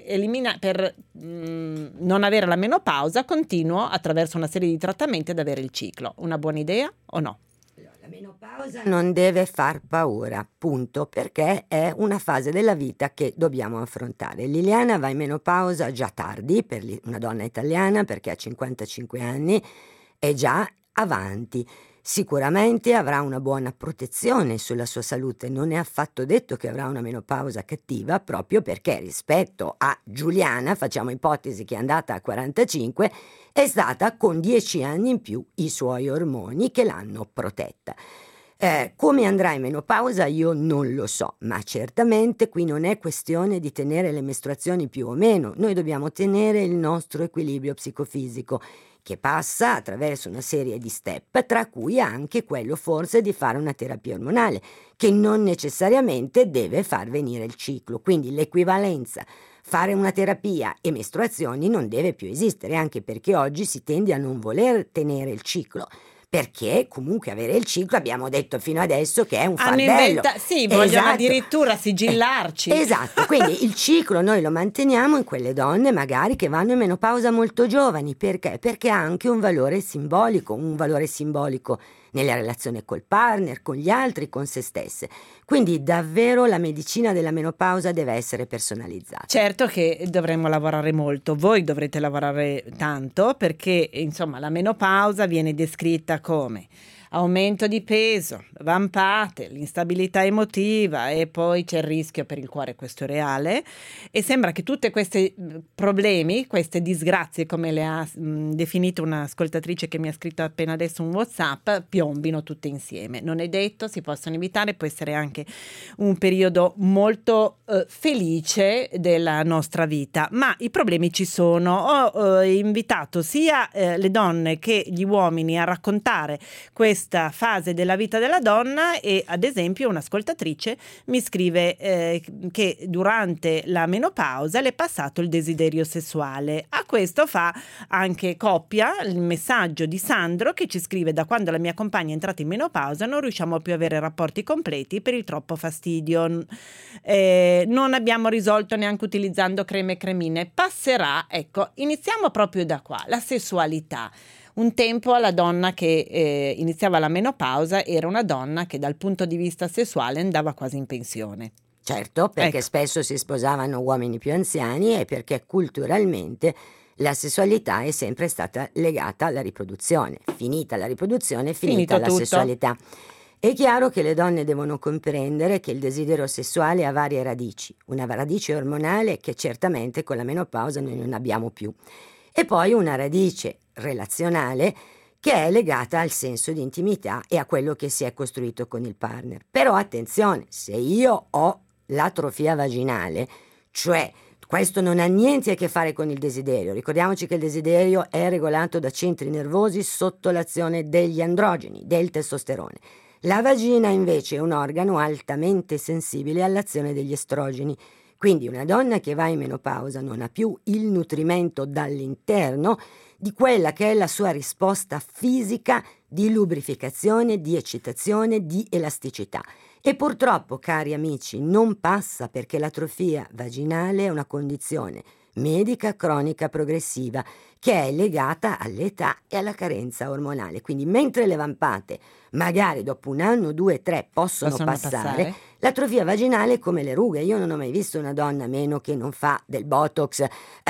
non avere la menopausa continuo attraverso una serie di trattamenti ad avere il ciclo. Una buona idea o no? La menopausa non deve far paura, punto, perché è una fase della vita che dobbiamo affrontare. Liliana va in menopausa già tardi per una donna italiana, perché a 55 anni è già avanti. Sicuramente avrà una buona protezione sulla sua salute, non è affatto detto che avrà una menopausa cattiva, proprio perché rispetto a Giuliana, facciamo ipotesi che è andata a 45, è stata con 10 anni in più i suoi ormoni che l'hanno protetta. Come andrà in menopausa io non lo so, ma certamente qui non è questione di tenere le mestruazioni più o meno, noi dobbiamo tenere il nostro equilibrio psicofisico, che passa attraverso una serie di step, tra cui anche quello forse di fare una terapia ormonale, che non necessariamente deve far venire il ciclo, quindi l'equivalenza fare una terapia e mestruazioni non deve più esistere, anche perché oggi si tende a non voler tenere il ciclo, perché comunque avere il ciclo abbiamo detto fino adesso che è un fardello. Sì, vogliono addirittura sigillarci. Esatto, quindi il ciclo noi lo manteniamo in quelle donne magari che vanno in menopausa molto giovani. Perché? Perché ha anche un valore simbolico nella relazione col partner, con gli altri, con se stesse. Quindi davvero la medicina della menopausa deve essere personalizzata. Certo che dovremmo lavorare molto, voi dovrete lavorare tanto, perché insomma la menopausa viene descritta come aumento di peso, vampate, l'instabilità emotiva e poi c'è il rischio per il cuore, questo è reale, e sembra che tutti questi problemi, queste disgrazie, come le ha definito un'ascoltatrice che mi ha scritto appena adesso un WhatsApp, piombino tutte insieme. Non è detto, si possono evitare, può essere anche un periodo molto felice della nostra vita, ma i problemi ci sono. Ho invitato sia le donne che gli uomini a raccontare questa fase della vita della donna, e ad esempio un'ascoltatrice mi scrive che durante la menopausa le è passato il desiderio sessuale. A questo fa anche coppia il messaggio di Sandro, che ci scrive: da quando la mia compagna è entrata in menopausa non riusciamo più a avere rapporti completi per il troppo fastidio, non abbiamo risolto neanche utilizzando creme e cremine, passerà. Ecco, iniziamo proprio da qua, la sessualità. Un tempo la donna che iniziava la menopausa era una donna che dal punto di vista sessuale andava quasi in pensione. Certo, perché spesso si sposavano uomini più anziani e perché culturalmente la sessualità è sempre stata legata alla riproduzione. Finita la riproduzione, finita la sessualità. È chiaro che le donne devono comprendere che il desiderio sessuale ha varie radici. Una radice ormonale che certamente con la menopausa noi non abbiamo più. E poi una radice relazionale che è legata al senso di intimità e a quello che si è costruito con il partner. Però attenzione, se io ho l'atrofia vaginale, cioè questo non ha niente a che fare con il desiderio. Ricordiamoci che il desiderio è regolato da centri nervosi sotto l'azione degli androgeni, del testosterone. La vagina invece è un organo altamente sensibile all'azione degli estrogeni. Quindi una donna che va in menopausa non ha più il nutrimento dall'interno di quella che è la sua risposta fisica di lubrificazione, di eccitazione, di elasticità. E purtroppo, cari amici, non passa, perché l'atrofia vaginale è una condizione medica cronica progressiva che è legata all'età e alla carenza ormonale. Quindi mentre le vampate magari dopo 1 anno, 2, 3 possono passare, l'atrofia vaginale è come le rughe. Io non ho mai visto una donna, meno che non fa del botox,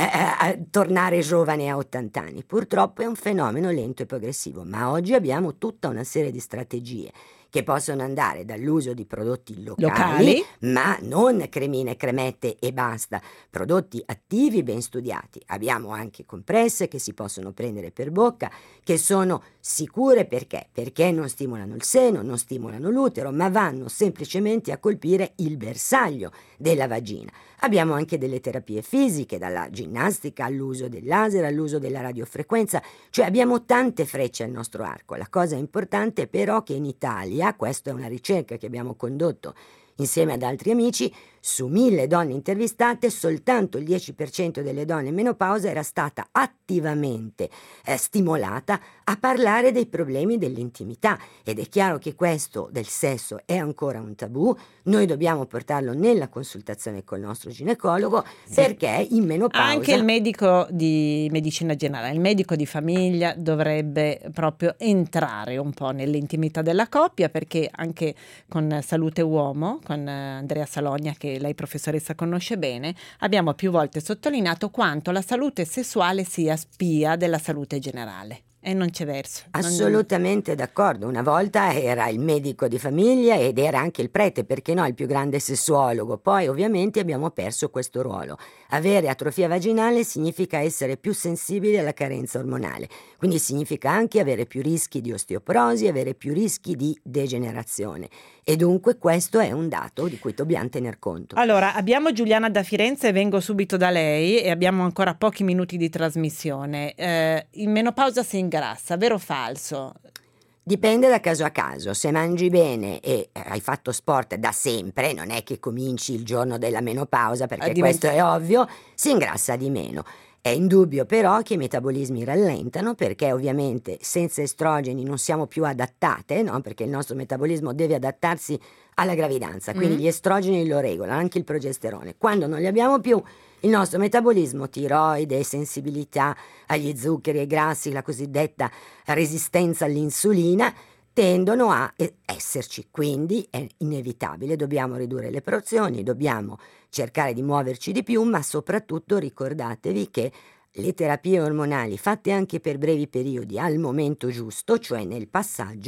tornare giovane a 80 anni. Purtroppo è un fenomeno lento e progressivo, ma oggi abbiamo tutta una serie di strategie che possono andare dall'uso di prodotti locali, ma non cremine, cremette e basta, prodotti attivi ben studiati. Abbiamo anche compresse che si possono prendere per bocca, che sono sicure perché non stimolano il seno, non stimolano l'utero, ma vanno semplicemente a colpire il bersaglio della vagina. Abbiamo anche delle terapie fisiche, dalla ginnastica all'uso del laser, all'uso della radiofrequenza, cioè abbiamo tante frecce al nostro arco. La cosa importante però è che in Italia, questa è una ricerca che abbiamo condotto insieme ad altri amici, su 1000 donne intervistate soltanto il 10% delle donne in menopausa era stata attivamente stimolata a parlare dei problemi dell'intimità, ed è chiaro che questo del sesso è ancora un tabù. Noi dobbiamo portarlo nella consultazione col nostro ginecologo, perché in menopausa anche il medico di medicina generale, il medico di famiglia dovrebbe proprio entrare un po' nell'intimità della coppia, perché anche con Salute Uomo, con Andrea Salogna, che lei professoressa conosce bene, abbiamo più volte sottolineato quanto la salute sessuale sia spia della salute generale. E non c'è verso. Assolutamente d'accordo. Una volta era il medico di famiglia ed era anche il prete, perché no, il più grande sessuologo. Poi ovviamente abbiamo perso questo ruolo. Avere atrofia vaginale significa essere più sensibili alla carenza ormonale, quindi significa anche avere più rischi di osteoporosi, avere più rischi di degenerazione, e dunque questo è un dato di cui dobbiamo tener conto. Allora, abbiamo Giuliana da Firenze, vengo subito da lei e abbiamo ancora pochi minuti di trasmissione. In menopausa si ingrassa, vero o falso? Dipende da caso a caso. Se mangi bene e hai fatto sport da sempre, non è che cominci il giorno della menopausa, perché questo è ovvio, si ingrassa di meno. È indubbio però che i metabolismi rallentano, perché ovviamente senza estrogeni non siamo più adattate, no? Perché il nostro metabolismo deve adattarsi alla gravidanza, quindi gli estrogeni lo regolano, anche il progesterone. Quando non li abbiamo più, il nostro metabolismo, tiroide, sensibilità agli zuccheri e ai grassi, la cosiddetta resistenza all'insulina, tendono a esserci, quindi è inevitabile, dobbiamo ridurre le porzioni, dobbiamo cercare di muoverci di più, ma soprattutto ricordatevi che le terapie ormonali fatte anche per brevi periodi al momento giusto, cioè nel passaggio,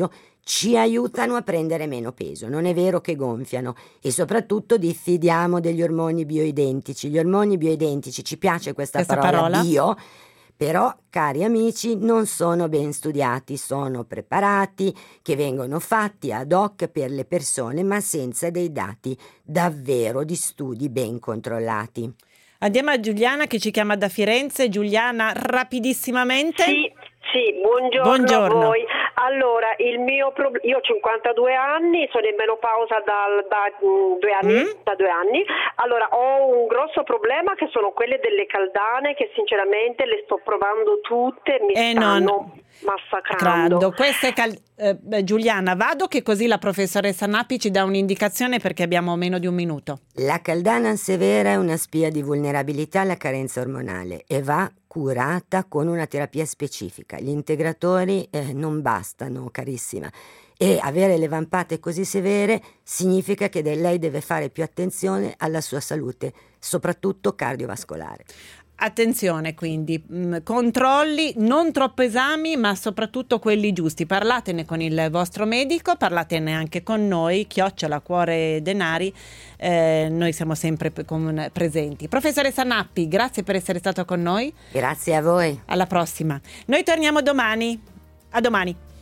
ci aiutano a prendere meno peso, non è vero che gonfiano, e soprattutto diffidiamo degli ormoni bioidentici. Gli ormoni bioidentici, ci piace questa parola bio, però cari amici non sono ben studiati, sono preparati che vengono fatti ad hoc per le persone ma senza dei dati davvero di studi ben controllati. Andiamo a Giuliana che ci chiama da Firenze. Giuliana, rapidissimamente. Sì, buongiorno a voi. Allora, io ho 52 anni, sono in menopausa da 2 anni. Allora, ho un grosso problema che sono quelle delle caldane, che sinceramente le sto provando tutte, mi stanno massacrando. Giuliana, vado che così la professoressa Nappi ci dà un'indicazione perché abbiamo meno di un minuto. La caldana severa è una spia di vulnerabilità alla carenza ormonale e va curata con una terapia specifica. Gli integratori non bastano, carissima, e avere le vampate così severe significa che lei deve fare più attenzione alla sua salute, soprattutto cardiovascolare. Attenzione quindi, controlli, non troppo esami, ma soprattutto quelli giusti. Parlatene con il vostro medico, parlatene anche con noi, @Cuore Denari, noi siamo sempre presenti. Professoressa Nappi, grazie per essere stato con noi. Grazie a voi. Alla prossima. Noi torniamo domani. A domani.